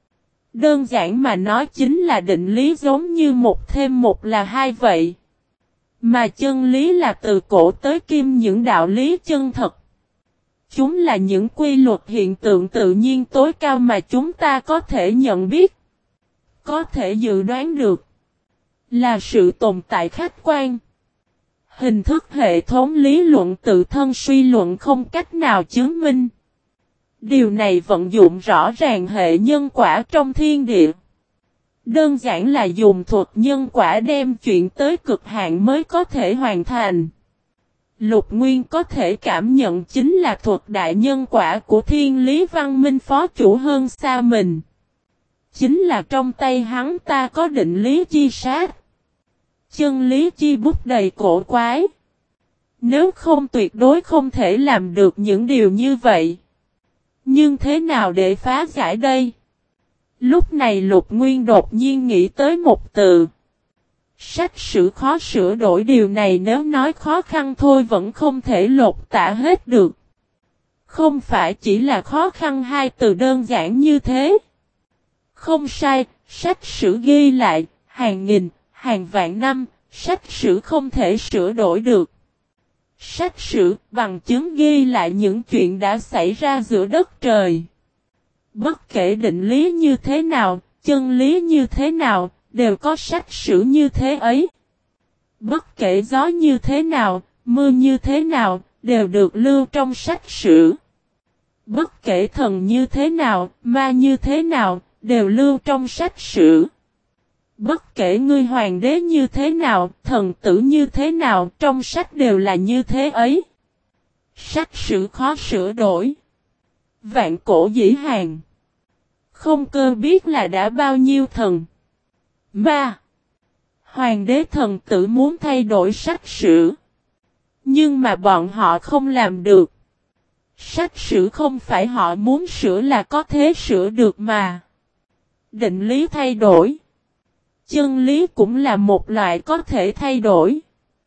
Đơn giản mà nói chính là định lý giống như một thêm một là hai vậy. Mà chân lý là từ cổ tới kim những đạo lý chân thật. Chúng là những quy luật hiện tượng tự nhiên tối cao mà chúng ta có thể nhận biết, có thể dự đoán được. Là sự tồn tại khách quan. Hình thức hệ thống lý luận tự thân suy luận không cách nào chứng minh. Điều này vận dụng rõ ràng hệ nhân quả trong thiên địa. Đơn giản là dùng thuật nhân quả đem chuyện tới cực hạn mới có thể hoàn thành. Lục Nguyên có thể cảm nhận chính là thuật đại nhân quả của Thiên Lý Văn Minh phó chủ hơn xa mình. Chính là trong tay hắn ta có định lý chi sát. Chân lý chi bút đầy cổ quái. Nếu không tuyệt đối không thể làm được những điều như vậy. Nhưng thế nào để phá giải đây? Lúc này Lục Nguyên đột nhiên nghĩ tới một từ. Sách sử khó sửa đổi, điều này nếu nói khó khăn thôi vẫn không thể lột tả hết được. Không phải chỉ là khó khăn hai từ đơn giản như thế. Không sai, sách sử ghi lại, hàng nghìn, hàng vạn năm, sách sử không thể sửa đổi được. Sách sử bằng chứng ghi lại những chuyện đã xảy ra giữa đất trời. Bất kể định lý như thế nào, chân lý như thế nào, đều có sách sử như thế ấy. Bất kể gió như thế nào, mưa như thế nào, đều được lưu trong sách sử. Bất kể thần như thế nào, ma như thế nào, đều lưu trong sách sử. Bất kể ngươi hoàng đế như thế nào, thần tử như thế nào, trong sách đều là như thế ấy. Sách sử khó sửa đổi. Vạn cổ dĩ hàng. Không cơ biết là đã bao nhiêu thần, ma, hoàng đế thần tử muốn thay đổi sách sử. Nhưng mà bọn họ không làm được. Sách sử không phải họ muốn sửa là có thể sửa được mà. Định lý thay đổi. Chân lý cũng là một loại có thể thay đổi.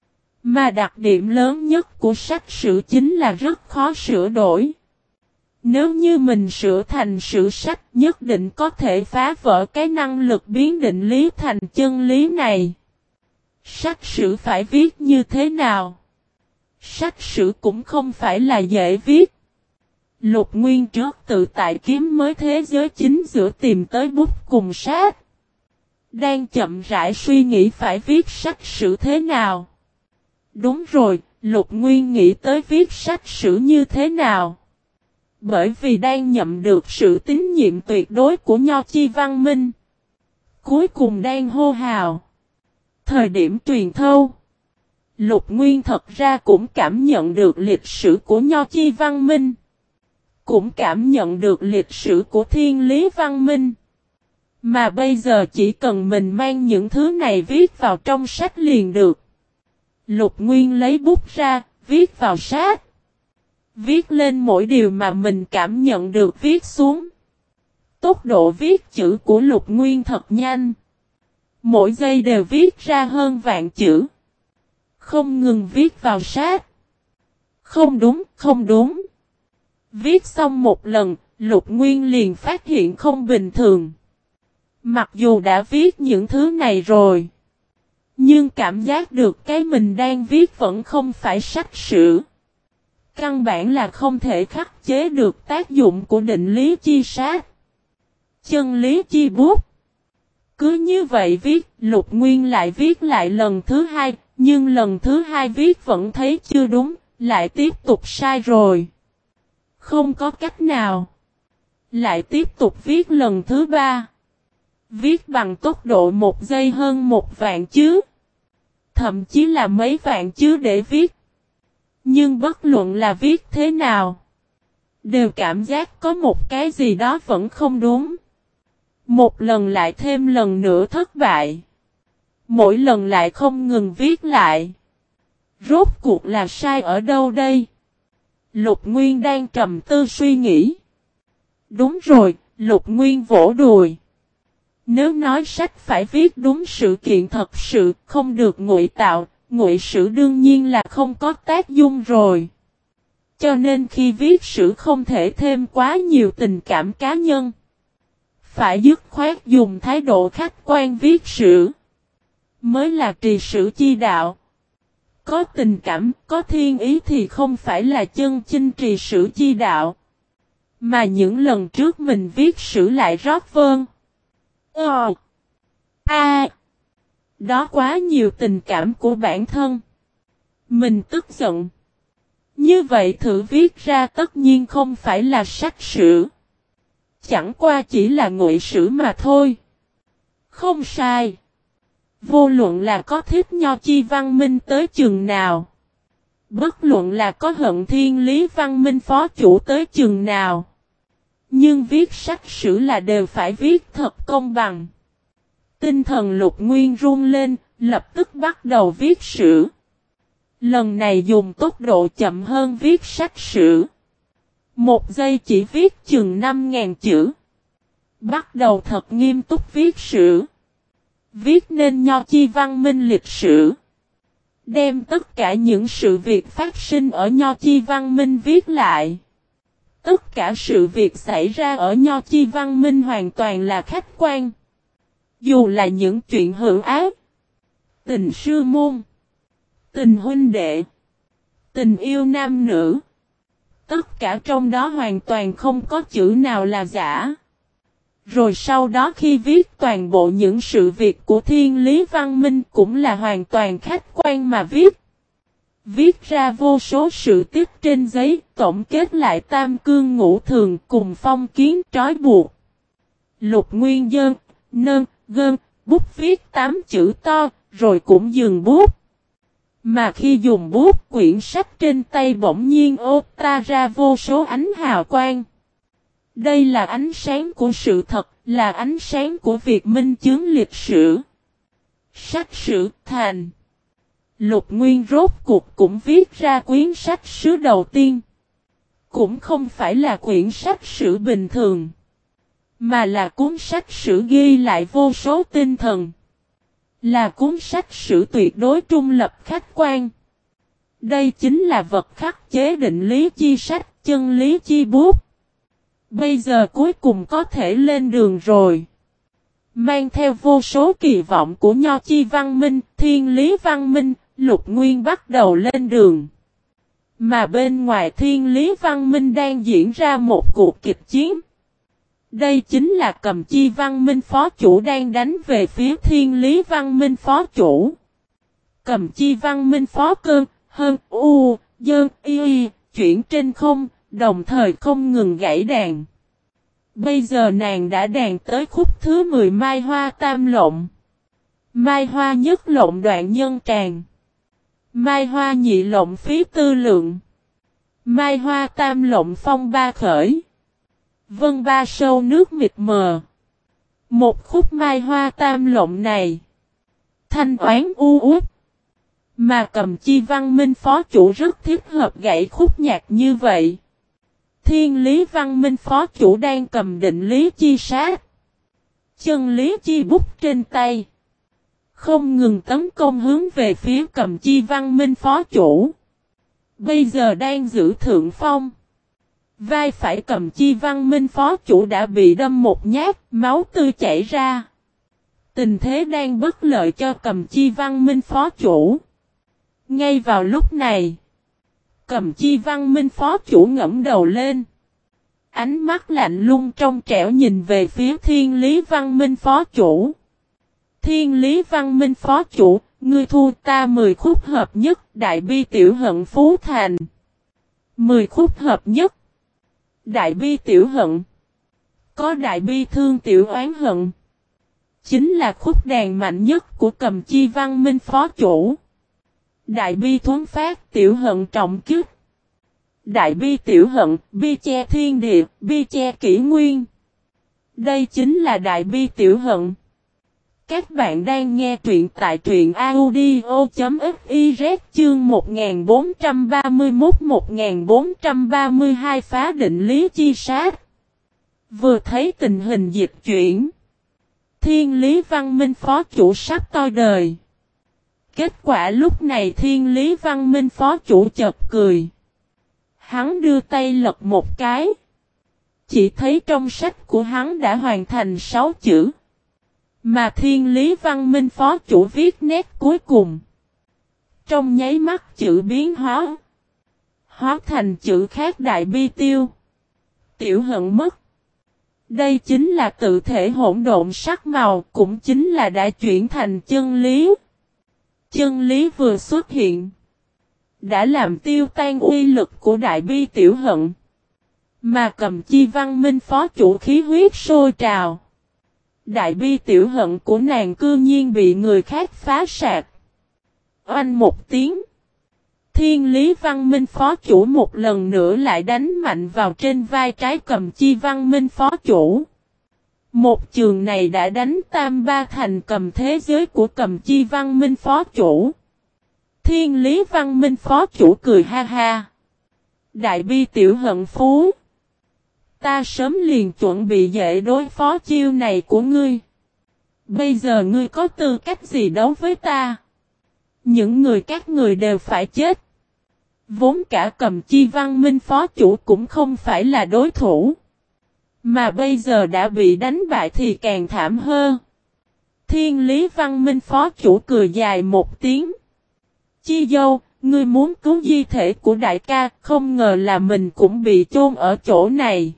Mà đặc điểm lớn nhất của sách sử chính là rất khó sửa đổi. Nếu như mình sửa thành sử sách nhất định có thể phá vỡ cái năng lực biến định lý thành chân lý này. Sách sử phải viết như thế nào? Sách sử cũng không phải là dễ viết. Lục Nguyên trước tự tại kiếm mới thế giới chính giữa tìm tới bút cùng sát. Đang chậm rãi suy nghĩ phải viết sách sử thế nào. Đúng rồi, Lục Nguyên nghĩ tới viết sách sử như thế nào. Bởi vì đang nhận được sự tín nhiệm tuyệt đối của Nho Chi Văn Minh. Cuối cùng đang hô hào. Thời điểm truyền thâu. Lục Nguyên thật ra cũng cảm nhận được lịch sử của Nho Chi Văn Minh. Cũng cảm nhận được lịch sử của Thiên Lý Văn Minh. Mà bây giờ chỉ cần mình mang những thứ này viết vào trong sách liền được. Lục Nguyên lấy bút ra, viết vào sách. Viết lên mỗi điều mà mình cảm nhận được viết xuống. Tốc độ viết chữ của Lục Nguyên thật nhanh. Mỗi giây đều viết ra hơn vạn chữ. Không ngừng viết vào sách. Không đúng, không đúng. Viết xong một lần, Lục Nguyên liền phát hiện không bình thường. Mặc dù đã viết những thứ này rồi. Nhưng cảm giác được cái mình đang viết vẫn không phải sách sử. Căn bản là không thể khắc chế được tác dụng của định lý chi sát. Chân lý chi bút. Cứ như vậy viết, Lục Nguyên lại viết lại lần thứ hai, Nhưng lần thứ hai viết vẫn thấy chưa đúng, lại tiếp tục sai rồi. Không có cách nào. Lại tiếp tục viết lần thứ ba. Viết bằng tốc độ 1 giây hơn 1 vạn chữ. Thậm chí là mấy vạn chữ để viết. Nhưng bất luận là viết thế nào, đều cảm giác có một cái gì đó vẫn không đúng. Một lần lại thêm lần nữa thất bại. Mỗi lần lại không ngừng viết lại. Rốt cuộc là sai ở đâu đây? Lục Nguyên đang trầm tư suy nghĩ. Đúng rồi, Lục Nguyên vỗ đùi. Nếu nói sách phải viết đúng sự kiện thật sự, không được ngụy tạo, ngụy sử đương nhiên là không có tác dụng rồi. Cho nên khi viết sử không thể thêm quá nhiều tình cảm cá nhân. Phải dứt khoát dùng thái độ khách quan viết sử. Mới là trì sử chi đạo. Có tình cảm, có thiên ý thì không phải là chân chinh trì sử chi đạo. Mà những lần trước mình viết sử lại rót vơn. Đó quá nhiều tình cảm của bản thân. Mình tức giận. Như vậy thử viết ra tất nhiên không phải là sách sử. Chẳng qua chỉ là ngụy sử mà thôi. Không sai. Vô luận là có thích Nho Chi Văn Minh tới chừng nào. Bất luận là có hận Thiên Lý Văn Minh phó chủ tới chừng nào. Nhưng viết sách sử là đều phải viết thật công bằng. Tinh thần Lục Nguyên run lên, lập tức bắt đầu viết sử. Lần này dùng tốc độ chậm hơn viết sách sử. 1 giây chỉ viết chừng 5.000 chữ. Bắt đầu thật nghiêm túc viết sử. Viết nên Nho Chi Văn Minh lịch sử. Đem tất cả những sự việc phát sinh ở Nho Chi Văn Minh viết lại. Tất cả sự việc xảy ra ở Nho Chi Văn Minh hoàn toàn là khách quan. Dù là những chuyện hữu ác, tình sư môn, tình huynh đệ, tình yêu nam nữ. Tất cả trong đó hoàn toàn không có chữ nào là giả. Rồi sau đó khi viết toàn bộ những sự việc của Thiên Lý Văn Minh cũng là hoàn toàn khách quan mà viết. Viết ra vô số sự tích trên giấy, tổng kết lại tam cương ngũ thường cùng phong kiến trói buộc. Lục Nguyên dơn, nơn, gơn, bút viết 8 chữ to, rồi cũng dừng bút. Mà khi dùng bút, quyển sách trên tay bỗng nhiên ta ra vô số ánh hào quang. Đây là ánh sáng của sự thật, là ánh sáng của việc minh chứng lịch sử. Sách sử thành. Lục Nguyên rốt cuộc cũng viết ra quyển sách sử đầu tiên. Cũng không phải là quyển sách sử bình thường, mà là cuốn sách sử ghi lại vô số tinh thần. Là cuốn sách sử tuyệt đối trung lập khách quan. Đây chính là vật khắc chế định lý chi sách, chân lý chi bút. Bây giờ cuối cùng có thể lên đường rồi. Mang theo vô số kỳ vọng của Nho Chi Văn Minh, Thiên Lý Văn Minh, Lục Nguyên bắt đầu lên đường. Mà bên ngoài Thiên Lý Văn Minh đang diễn ra một cuộc kịch chiến. Đây chính là Cầm Chi Văn Minh phó chủ đang đánh về phía Thiên Lý Văn Minh phó chủ. Cầm Chi Văn Minh phó cơn, hơn, dơn, chuyển trên không, đồng thời không ngừng gãy đàn. Bây giờ nàng đã đàn tới khúc thứ 10 Mai Hoa Tam Lộng. Mai Hoa nhất lộng đoạn nhân tràng. Mai Hoa nhị lộng phí tư lượng. Mai Hoa tam lộng phong ba khởi. Vân ba sâu nước mịt mờ. Một khúc Mai Hoa tam lộng này. Thanh oán u uất. Mà Cầm Chi Văn Minh phó chủ rất thích hợp gãy khúc nhạc như vậy. Thiên Lý Văn Minh phó chủ đang cầm định lý chi sát. Chân lý chi bút trên tay. Không ngừng tấn công hướng về phía Cầm Chi Văn Minh phó chủ. Bây giờ đang giữ thượng phong. Vai phải Cầm Chi Văn Minh phó chủ đã bị đâm một nhát, máu tươi chảy ra. Tình thế đang bất lợi cho Cầm Chi Văn Minh phó chủ. Ngay vào lúc này, Cầm Chi Văn Minh phó chủ ngẫm đầu lên. Ánh mắt lạnh lùng trong trẻo nhìn về phía Thiên Lý Văn Minh phó chủ. Thiên Lý Văn Minh phó chủ, ngươi thua ta 10 khúc hợp nhất, đại bi tiểu hận phú thành. 10 khúc hợp nhất. Đại bi tiểu hận. Có đại bi thương tiểu oán hận. Chính là khúc đàn mạnh nhất của Cầm Chi Văn Minh phó chủ. Đại bi thuấn phát tiểu hận trọng kiếp. Đại bi tiểu hận, bi che thiên địa, bi che kỷ nguyên. Đây chính là đại bi tiểu hận. Các bạn đang nghe truyện tại truyện audio.fiz chương 1431-1432 phá định lý chi sát. Vừa thấy tình hình dịch chuyển. Thiên Lý Văn Minh phó chủ sắp toi đời. Kết quả lúc này Thiên Lý Văn Minh phó chủ chợt cười. Hắn đưa tay lật một cái. Chỉ thấy trong sách của hắn đã hoàn thành 6 chữ. Mà Thiên Lý Văn Minh phó chủ viết nét cuối cùng. Trong nháy mắt chữ biến hóa. Hóa thành chữ khác đại bi tiêu. Tiểu hận mất. Đây chính là tự thể hỗn độn sắc màu, cũng chính là đã chuyển thành chân lý. Chân lý vừa xuất hiện. Đã làm tiêu tan uy lực của đại bi tiểu hận. Mà Cầm Chi Văn Minh phó chủ khí huyết sôi trào. Đại bi tiểu hận của nàng cư nhiên bị người khác phá sạc. Oanh một tiếng. Thiên Lý Văn Minh phó chủ một lần nữa lại đánh mạnh vào trên vai trái Cầm Chi Văn Minh phó chủ. Một trường này đã đánh tam ba thành cầm thế giới của Cầm Chi Văn Minh phó chủ. Thiên Lý Văn Minh phó chủ cười ha ha. Đại bi tiểu hận phú. Ta sớm liền chuẩn bị dễ đối phó chiêu này của ngươi. Bây giờ ngươi có tư cách gì đấu với ta? Những người các người đều phải chết. Vốn cả Cầm Chi Văn Minh phó chủ cũng không phải là đối thủ. Mà bây giờ đã bị đánh bại thì càng thảm hơn. Thiên Lý Văn Minh phó chủ cười dài một tiếng. Chi dâu, ngươi muốn cứu di thể của đại ca, không ngờ là mình cũng bị chôn ở chỗ này.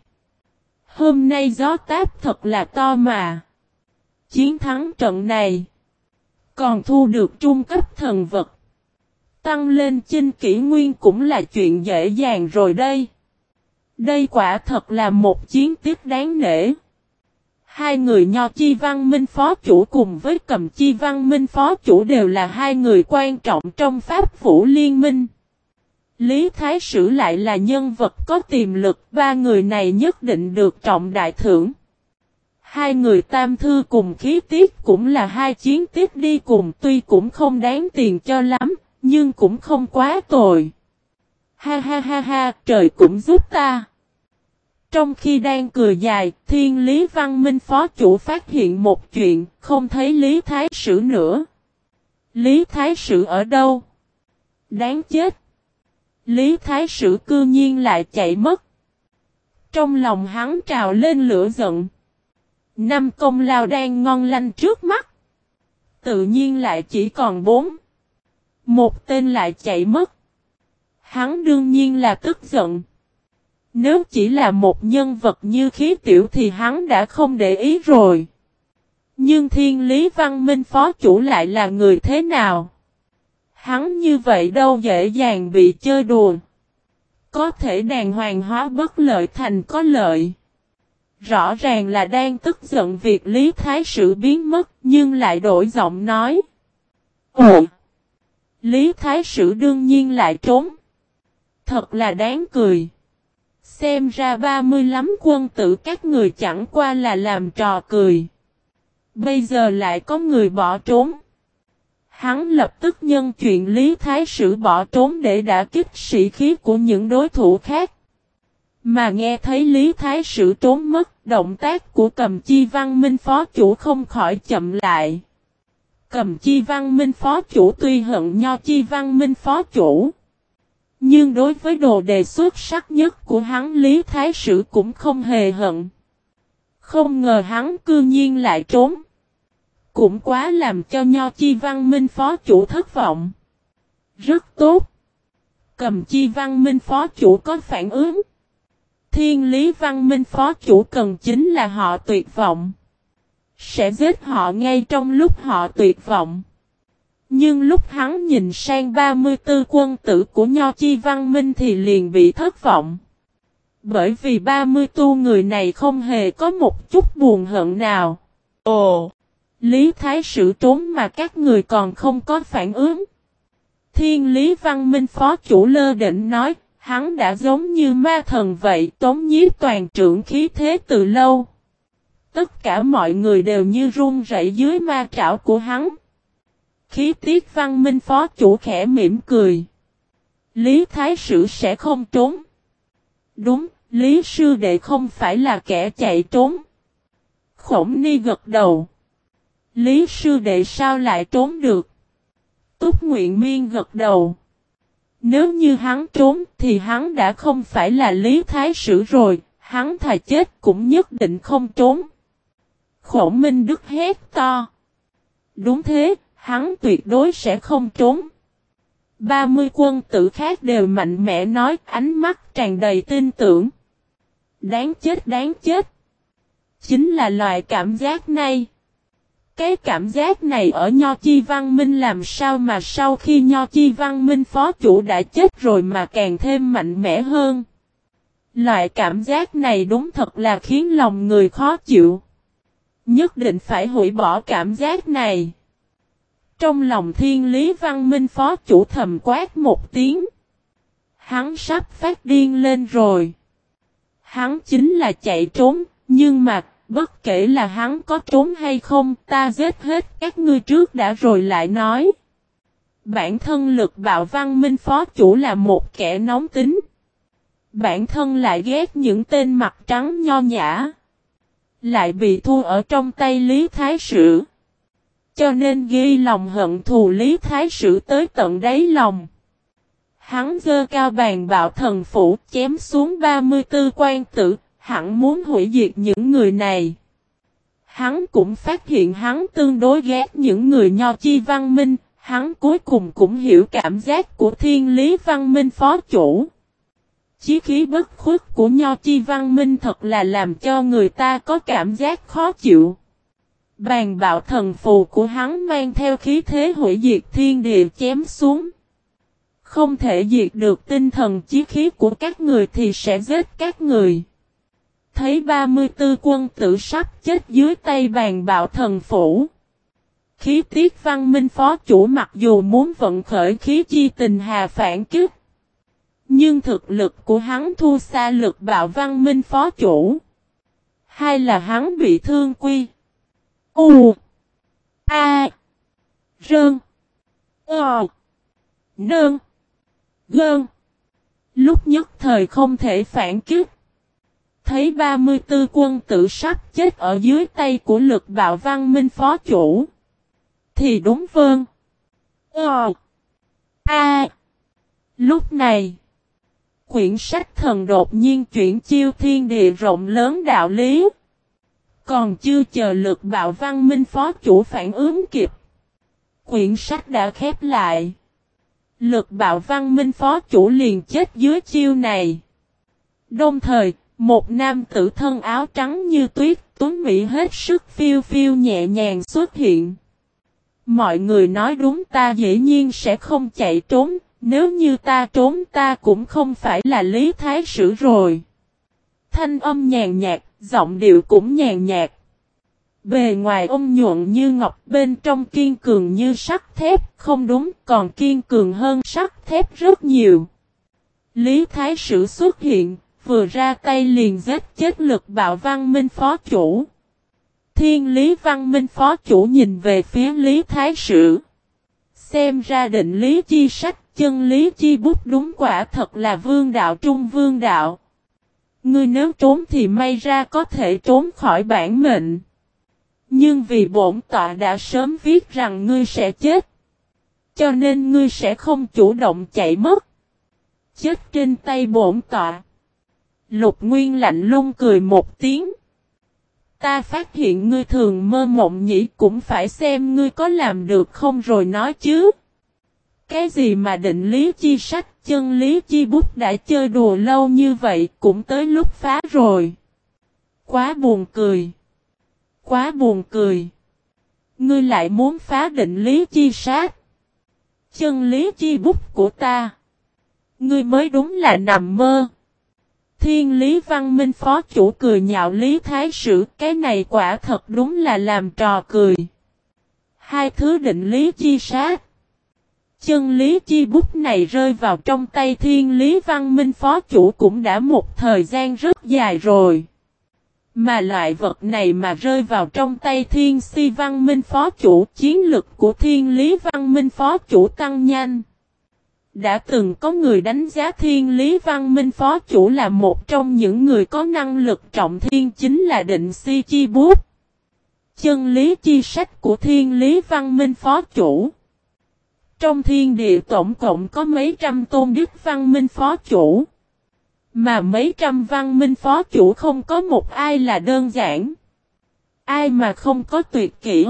Hôm nay gió táp thật là to mà. Chiến thắng trận này. Còn thu được trung cấp thần vật. Tăng lên chinh kỷ nguyên cũng là chuyện dễ dàng rồi đây. Đây quả thật là một chiến tích đáng nể. Hai người Nho Chi Văn Minh phó chủ cùng với Cầm Chi Văn Minh phó chủ đều là hai người quan trọng trong Pháp phủ liên minh. Lý Thái Sử lại là nhân vật có tiềm lực, ba người này nhất định được trọng đại thưởng. Hai người Tam Thư cùng Khí Tiết cũng là hai chiến tích đi cùng, tuy cũng không đáng tiền cho lắm, nhưng cũng không quá tồi. Ha ha ha ha, trời cũng giúp ta. Trong khi đang cười dài, Thiên Lý Văn Minh phó chủ phát hiện một chuyện, không thấy Lý Thái Sử nữa. Lý Thái Sử ở đâu? Đáng chết. Lý Thái Sử cư nhiên lại chạy mất. Trong lòng hắn trào lên lửa giận. Năm công lao đang ngon lành trước mắt. Tự nhiên lại chỉ còn 4. Một tên lại chạy mất. Hắn đương nhiên là tức giận. Nếu chỉ là một nhân vật như Khí Tiểu thì hắn đã không để ý rồi. Nhưng Thiên Lý Văn Minh phó chủ lại là người thế nào? Hắn như vậy đâu dễ dàng bị chơi đùa. Có thể đàng hoàng hóa bất lợi thành có lợi. Rõ ràng là đang tức giận việc Lý Thái Sử biến mất nhưng lại đổi giọng nói. Ồ! Lý Thái Sử đương nhiên lại trốn. Thật là đáng cười. Xem ra 30 lắm quân tử các người chẳng qua là làm trò cười. Bây giờ lại có người bỏ trốn. Hắn lập tức nhân chuyện Lý Thái Sử bỏ trốn để đả kích sĩ khí của những đối thủ khác. Mà nghe thấy Lý Thái Sử trốn mất, động tác của Cầm Chi Văn Minh phó chủ không khỏi chậm lại. Cầm Chi Văn Minh phó chủ tuy hận Nho Chi Văn Minh phó chủ. Nhưng đối với đồ đề xuất sắc nhất của hắn Lý Thái Sử cũng không hề hận. Không ngờ hắn cư nhiên lại trốn. Cũng quá làm cho Nho Chi Văn Minh phó chủ thất vọng. Rất tốt. Cầm Chi Văn Minh phó chủ có phản ứng. Thiên Lý Văn Minh phó chủ cần chính là họ tuyệt vọng. Sẽ giết họ ngay trong lúc họ tuyệt vọng. Nhưng lúc hắn nhìn sang 34 quân tử của Nho Chi Văn Minh thì liền bị thất vọng. Bởi vì 30 tu người này không hề có một chút buồn hận nào. Ồ! Lý Thái Sử trốn mà các người còn không có phản ứng. Thiên Lý Văn Minh phó chủ lơ định nói, hắn đã giống như ma thần vậy, tống nhiếp toàn trưởng khí thế từ lâu. Tất cả mọi người đều như run rẩy dưới ma trảo của hắn. Khí tiết Văn Minh phó chủ khẽ mỉm cười. Lý Thái Sử sẽ không trốn. Đúng, Lý Sư Đệ không phải là kẻ chạy trốn. Khổng Ni gật đầu. Lý Sư Đệ sao lại trốn được? Túc Nguyện Miên gật đầu. Nếu như hắn trốn thì hắn đã không phải là Lý Thái Sử rồi, hắn thà chết cũng nhất định không trốn. Khổng Minh Đức hét to. Đúng thế, hắn tuyệt đối sẽ không trốn. 30 quân tử khác đều mạnh mẽ nói, ánh mắt tràn đầy tin tưởng. Đáng chết đáng chết. Chính là loại cảm giác này. Cái cảm giác này ở Nho Chi Văn Minh làm sao mà sau khi Nho Chi Văn Minh phó chủ đã chết rồi mà càng thêm mạnh mẽ hơn. Loại cảm giác này đúng thật là khiến lòng người khó chịu. Nhất định phải hủy bỏ cảm giác này. Trong lòng Thiên Lý Văn Minh phó chủ thầm quát một tiếng. Hắn sắp phát điên lên rồi. Hắn chính là chạy trốn, nhưng mà bất kể là hắn có trốn hay không, ta giết hết các ngươi trước đã rồi lại nói. Bản thân Lực Bạo Văn Minh phó chủ là một kẻ nóng tính. Bản thân lại ghét những tên mặt trắng nho nhã. Lại bị thua ở trong tay Lý Thái Sử. Cho nên ghi lòng hận thù Lý Thái Sử tới tận đáy lòng. Hắn giơ cao bàn bạo thần phủ chém xuống 34 quan tử, hẳn muốn hủy diệt những người này. Hắn cũng phát hiện hắn tương đối ghét những người Nho Chi Văn Minh, hắn cuối cùng cũng hiểu cảm giác của Thiên Lý Văn Minh phó chủ. Chí khí bất khuất của Nho Chi Văn Minh thật là làm cho người ta có cảm giác khó chịu. Bàn bạo thần phù của hắn mang theo khí thế hủy diệt thiên địa chém xuống. Không thể diệt được tinh thần chí khí của các người thì sẽ giết các người. Thấy 34 quân tử sắp chết dưới tay bàn bạo thần phủ. Khí tiết Văn Minh phó chủ mặc dù muốn vận khởi khí chi tình hà phản kích. Nhưng thực lực của hắn thua xa Lực Bạo Văn Minh phó chủ. Hay là hắn bị thương quy. U. A. Rơn. Ờ. Nơn. Gơn. Lúc nhất thời không thể phản kích. Thấy 34 quân tử sắp chết ở dưới tay của Lực Bạo Văn Minh phó chủ. Thì đúng vâng. Ờ. A. Lúc này. Quyển sách thần đột nhiên chuyển chiêu thiên địa rộng lớn đạo lý. Còn chưa chờ Lực Bạo Văn Minh phó chủ phản ứng kịp. Quyển sách đã khép lại. Lực Bạo Văn Minh phó chủ liền chết dưới chiêu này. Đồng thời, một nam tử thân áo trắng như tuyết, tuấn mỹ hết sức phiêu phiêu nhẹ nhàng xuất hiện. Mọi người nói đúng, ta dĩ nhiên sẽ không chạy trốn, nếu như ta trốn ta cũng không phải là Lý Thái Sử rồi. Thanh âm nhàn nhạt, giọng điệu cũng nhàn nhạt. Bề ngoài ôn nhuận như ngọc, bên trong kiên cường như sắt thép, không đúng, còn kiên cường hơn sắt thép rất nhiều. Lý Thái Sử xuất hiện, vừa ra tay liền giết chết Lực Bạo Văn Minh phó chủ. Thiên Lý Văn Minh phó chủ nhìn về phía Lý Thái Sử. Xem ra định lý chi sách, chân lý chi bút đúng quả thật là vương đạo trung vương đạo. Ngươi nếu trốn thì may ra có thể trốn khỏi bản mệnh. Nhưng vì bổn tọa đã sớm viết rằng ngươi sẽ chết. Cho nên ngươi sẽ không chủ động chạy mất. Chết trên tay bổn tọa. Lục Nguyên lạnh lùng cười một tiếng. Ta phát hiện ngươi thường mơ mộng nhỉ, cũng phải xem ngươi có làm được không rồi nói chứ. Cái gì mà định lý chi sách, chân lý chi bút đã chơi đùa lâu như vậy cũng tới lúc phá rồi. Quá buồn cười. Quá buồn cười. Ngươi lại muốn phá định lý chi sát. Chân lý chi bút của ta. Ngươi mới đúng là nằm mơ. Thiên lý văn minh phó chủ cười nhạo Lý Thái Sử, cái này quả thật đúng là làm trò cười. Hai thứ định lý chi sát. Chân lý chi bút này rơi vào trong tay thiên lý văn minh phó chủ cũng đã một thời gian rất dài rồi. Mà loại vật này mà rơi vào trong tay thiên si văn minh phó chủ, chiến lực của thiên lý văn minh phó chủ tăng nhanh. Đã từng có người đánh giá thiên lý văn minh phó chủ là một trong những người có năng lực trọng thiên, chính là định si chi bút. Chân lý chi sách của thiên lý văn minh phó chủ. Trong thiên địa tổng cộng có mấy trăm tôn đức văn minh phó chủ. Mà mấy trăm văn minh phó chủ không có một ai là đơn giản. Ai mà không có tuyệt kỹ.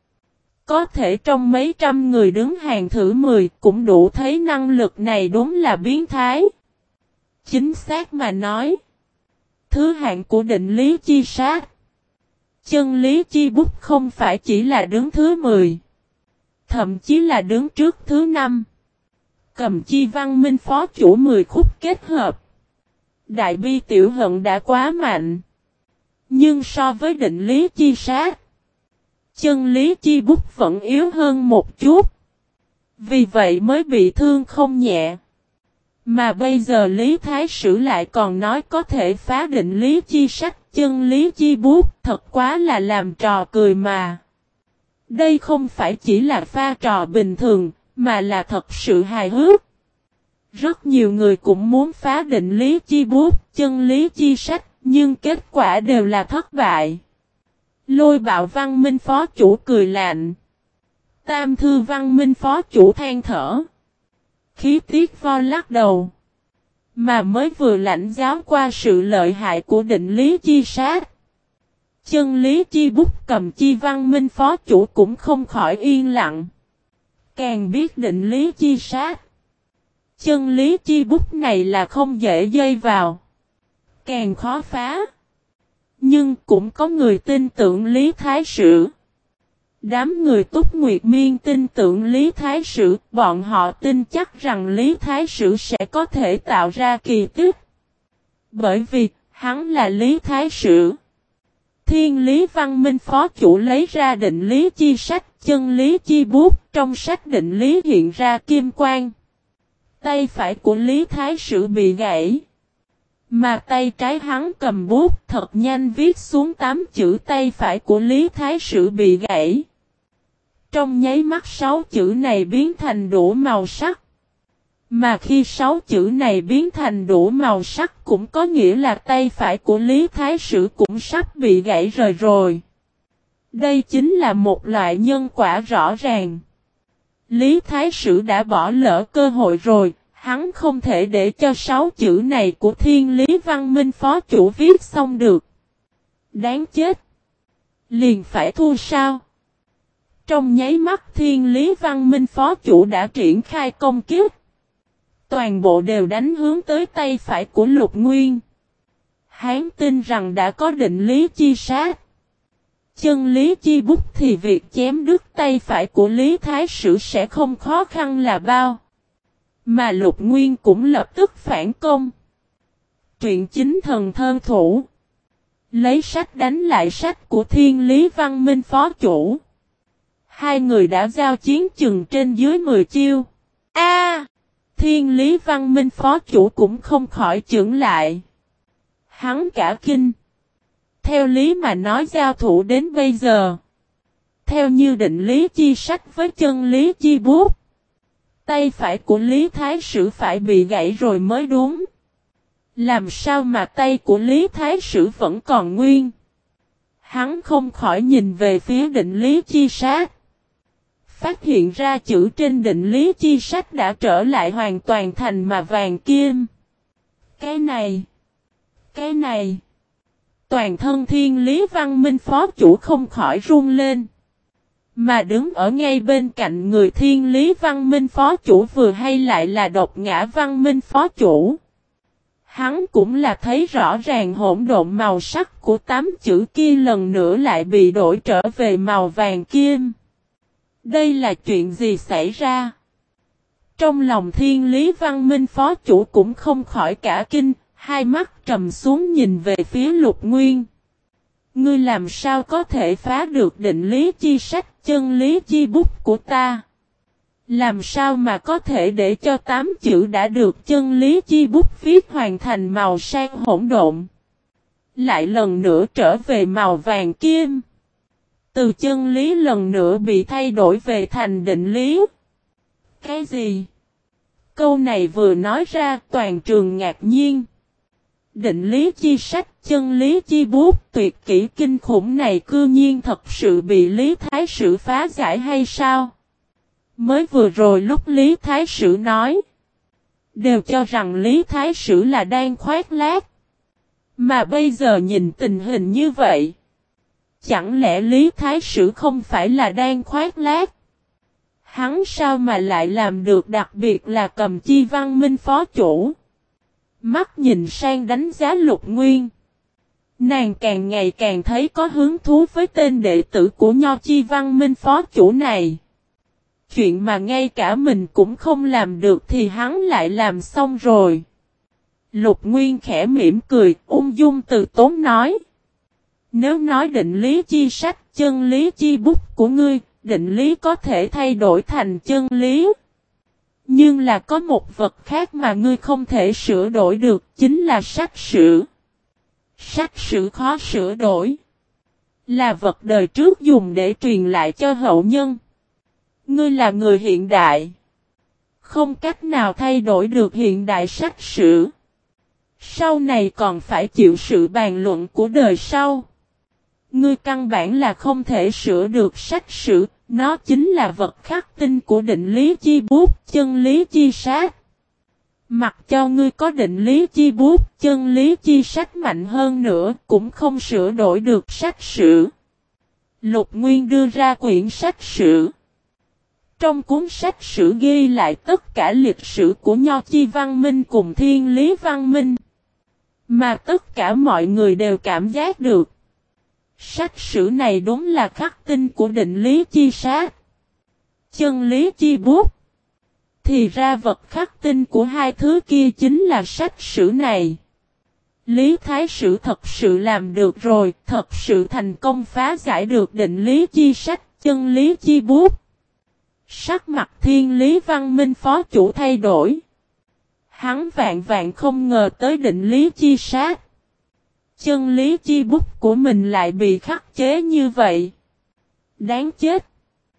Có thể trong mấy trăm người đứng hàng thứ 10 cũng đủ thấy năng lực này đúng là biến thái. Chính xác mà nói. Thứ hạng của định lý chi sát. Chân lý chi bút không phải chỉ là đứng thứ 10. Thậm chí là đứng trước thứ 5. Cầm chi văn minh phó chủ 10 khúc kết hợp. Đại bi tiểu hận đã quá mạnh. Nhưng so với định lý chi sát, chân lý chi bút vẫn yếu hơn một chút. Vì vậy mới bị thương không nhẹ. Mà bây giờ Lý Thái Sử lại còn nói có thể phá định lý chi sách, chân lý chi bút, thật quá là làm trò cười mà. Đây không phải chỉ là pha trò bình thường, mà là thật sự hài hước. Rất nhiều người cũng muốn phá định lý chi bút, chân lý chi sách, nhưng kết quả đều là thất bại. Lôi Bạo văn minh phó chủ cười lạnh. Tam thư văn minh phó chủ than thở. Khí tiết vo lắc đầu. Mà mới vừa lãnh giáo qua sự lợi hại của định lý chi sát. Chân lý chi bút cầm chi văn minh phó chủ cũng không khỏi yên lặng. Càng biết định lý chi sát. Chân lý chi bút này là không dễ dây vào. Càng khó phá. Nhưng cũng có người tin tưởng Lý Thái Sử. Đám người Túc Nguyệt Miên tin tưởng Lý Thái Sử, bọn họ tin chắc rằng Lý Thái Sử sẽ có thể tạo ra kỳ tích. Bởi vì, hắn là Lý Thái Sử. Thiên lý văn minh phó chủ lấy ra định lý chi sách, chân lý chi bút, trong sách định lý hiện ra kim quang. Tay phải của Lý Thái Sử bị gãy. Mà tay trái hắn cầm bút thật nhanh viết xuống 8 chữ tay phải của Lý Thái Sử bị gãy. Trong nháy mắt 6 chữ này biến thành đủ màu sắc. Mà khi 6 chữ này biến thành đủ màu sắc cũng có nghĩa là tay phải của Lý Thái Sử cũng sắp bị gãy rời rồi. Đây chính là một loại nhân quả rõ ràng. Lý Thái Sử đã bỏ lỡ cơ hội rồi, hắn không thể để cho 6 chữ này của Thiên Lý Văn Minh phó chủ viết xong được. Đáng chết! Liền phải thua sao? Trong nháy mắt Thiên Lý Văn Minh phó chủ đã triển khai công kích. Toàn bộ đều đánh hướng tới tay phải của Lục Nguyên. Hắn tin rằng đã có định lý chi sát. Chân lý chi bút thì việc chém đứt tay phải của Lý Thái Sử sẽ không khó khăn là bao. Mà Lục Nguyên cũng lập tức phản công. Truyện chính thần thơ thủ. Lấy sách đánh lại sách của Thiên Lý Văn Minh phó chủ. Hai người đã giao chiến chừng trên dưới 10 chiêu. Thiên Lý Văn Minh phó chủ cũng không khỏi chững lại. Hắn cả kinh. Theo lý mà nói giao thủ đến bây giờ. Theo như định lý chi sách với chân lý chi bút. Tay phải của Lý Thái Sử phải bị gãy rồi mới đúng. Làm sao mà tay của Lý Thái Sử vẫn còn nguyên. Hắn không khỏi nhìn về phía định lý chi sát. Phát hiện ra chữ trên định lý chi sách đã trở lại hoàn toàn thành mà vàng kim. Cái này. Toàn thân Thiên Lý Văn Minh phó chủ không khỏi run lên. Mà đứng ở ngay bên cạnh người Thiên Lý Văn Minh phó chủ vừa hay lại là Độc Ngã Văn Minh phó chủ. Hắn cũng là thấy rõ ràng hỗn độn màu sắc của 8 chữ kia lần nữa lại bị đổi trở về màu vàng kim. Đây là chuyện gì xảy ra? Trong lòng Thiên Lý Văn Minh phó chủ cũng không khỏi cả kinh, hai mắt trầm xuống nhìn về phía Lục Nguyên. Ngươi làm sao có thể phá được định lý chi sách chân lý chi bút của ta? Làm sao mà có thể để cho 8 chữ đã được chân lý chi bút viết hoàn thành màu sang hỗn độn? Lại lần nữa trở về màu vàng kim. Từ chân lý lần nữa bị thay đổi về thành định lý. Cái gì? Câu này vừa nói ra toàn trường ngạc nhiên. Định lý chi sách chân lý chi bút tuyệt kỹ kinh khủng này cư nhiên thật sự bị Lý Thái Sử phá giải hay sao? Mới vừa rồi lúc Lý Thái Sử nói. Đều cho rằng Lý Thái Sử là đang khoác lác. Mà bây giờ nhìn tình hình như vậy. Chẳng lẽ Lý Thái Sử không phải là đang khoác lác? Hắn sao mà lại làm được, đặc biệt là Cầm Chi Văn Minh phó chủ? Mắt nhìn sang đánh giá Lục Nguyên. Nàng càng ngày càng thấy có hứng thú với tên đệ tử của Nho Chi Văn Minh phó chủ này. Chuyện mà ngay cả mình cũng không làm được thì hắn lại làm xong rồi. Lục Nguyên khẽ mỉm cười, ung dung từ tốn nói. Nếu nói định lý chi sách, chân lý chi bút của ngươi, định lý có thể thay đổi thành chân lý. Nhưng là có một vật khác mà ngươi không thể sửa đổi được, chính là sách sử. Sách sử khó sửa đổi. Là vật đời trước dùng để truyền lại cho hậu nhân. Ngươi là người hiện đại. Không cách nào thay đổi được hiện đại sách sử. Sau này còn phải chịu sự bàn luận của đời sau. Ngươi căn bản là không thể sửa được sách sử. Nó chính là vật khắc tinh của định lý chi bút, chân lý chi sách. Mặc cho ngươi có định lý chi bút, chân lý chi sách mạnh hơn nữa, cũng không sửa đổi được sách sử. Lục Nguyên đưa ra quyển sách sử. Trong cuốn sách sử ghi lại tất cả lịch sử của Nho Chi Văn Minh cùng Thiên Lý Văn Minh. Mà tất cả mọi người đều cảm giác được. Sách sử này đúng là khắc tinh của định lý chi sách. Chân lý chi bút. Thì ra vật khắc tinh của hai thứ kia chính là sách sử này. Lý Thái Sử thật sự làm được rồi, thật sự thành công phá giải được định lý chi sách, chân lý chi bút. Sắc mặt Thiên Lý Văn Minh phó chủ thay đổi. Hắn vạn vạn không ngờ tới định lý chi sách. Chân lý chi bút của mình lại bị khắc chế như vậy. Đáng chết.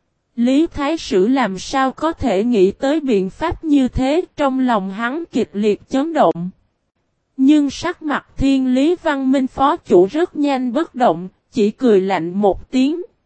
Lý Thái Sử làm sao có thể nghĩ tới biện pháp như thế, trong lòng hắn kịch liệt chấn động. Nhưng sắc mặt Thiên Lý Văn Minh phó chủ rất nhanh bất động, chỉ cười lạnh một tiếng.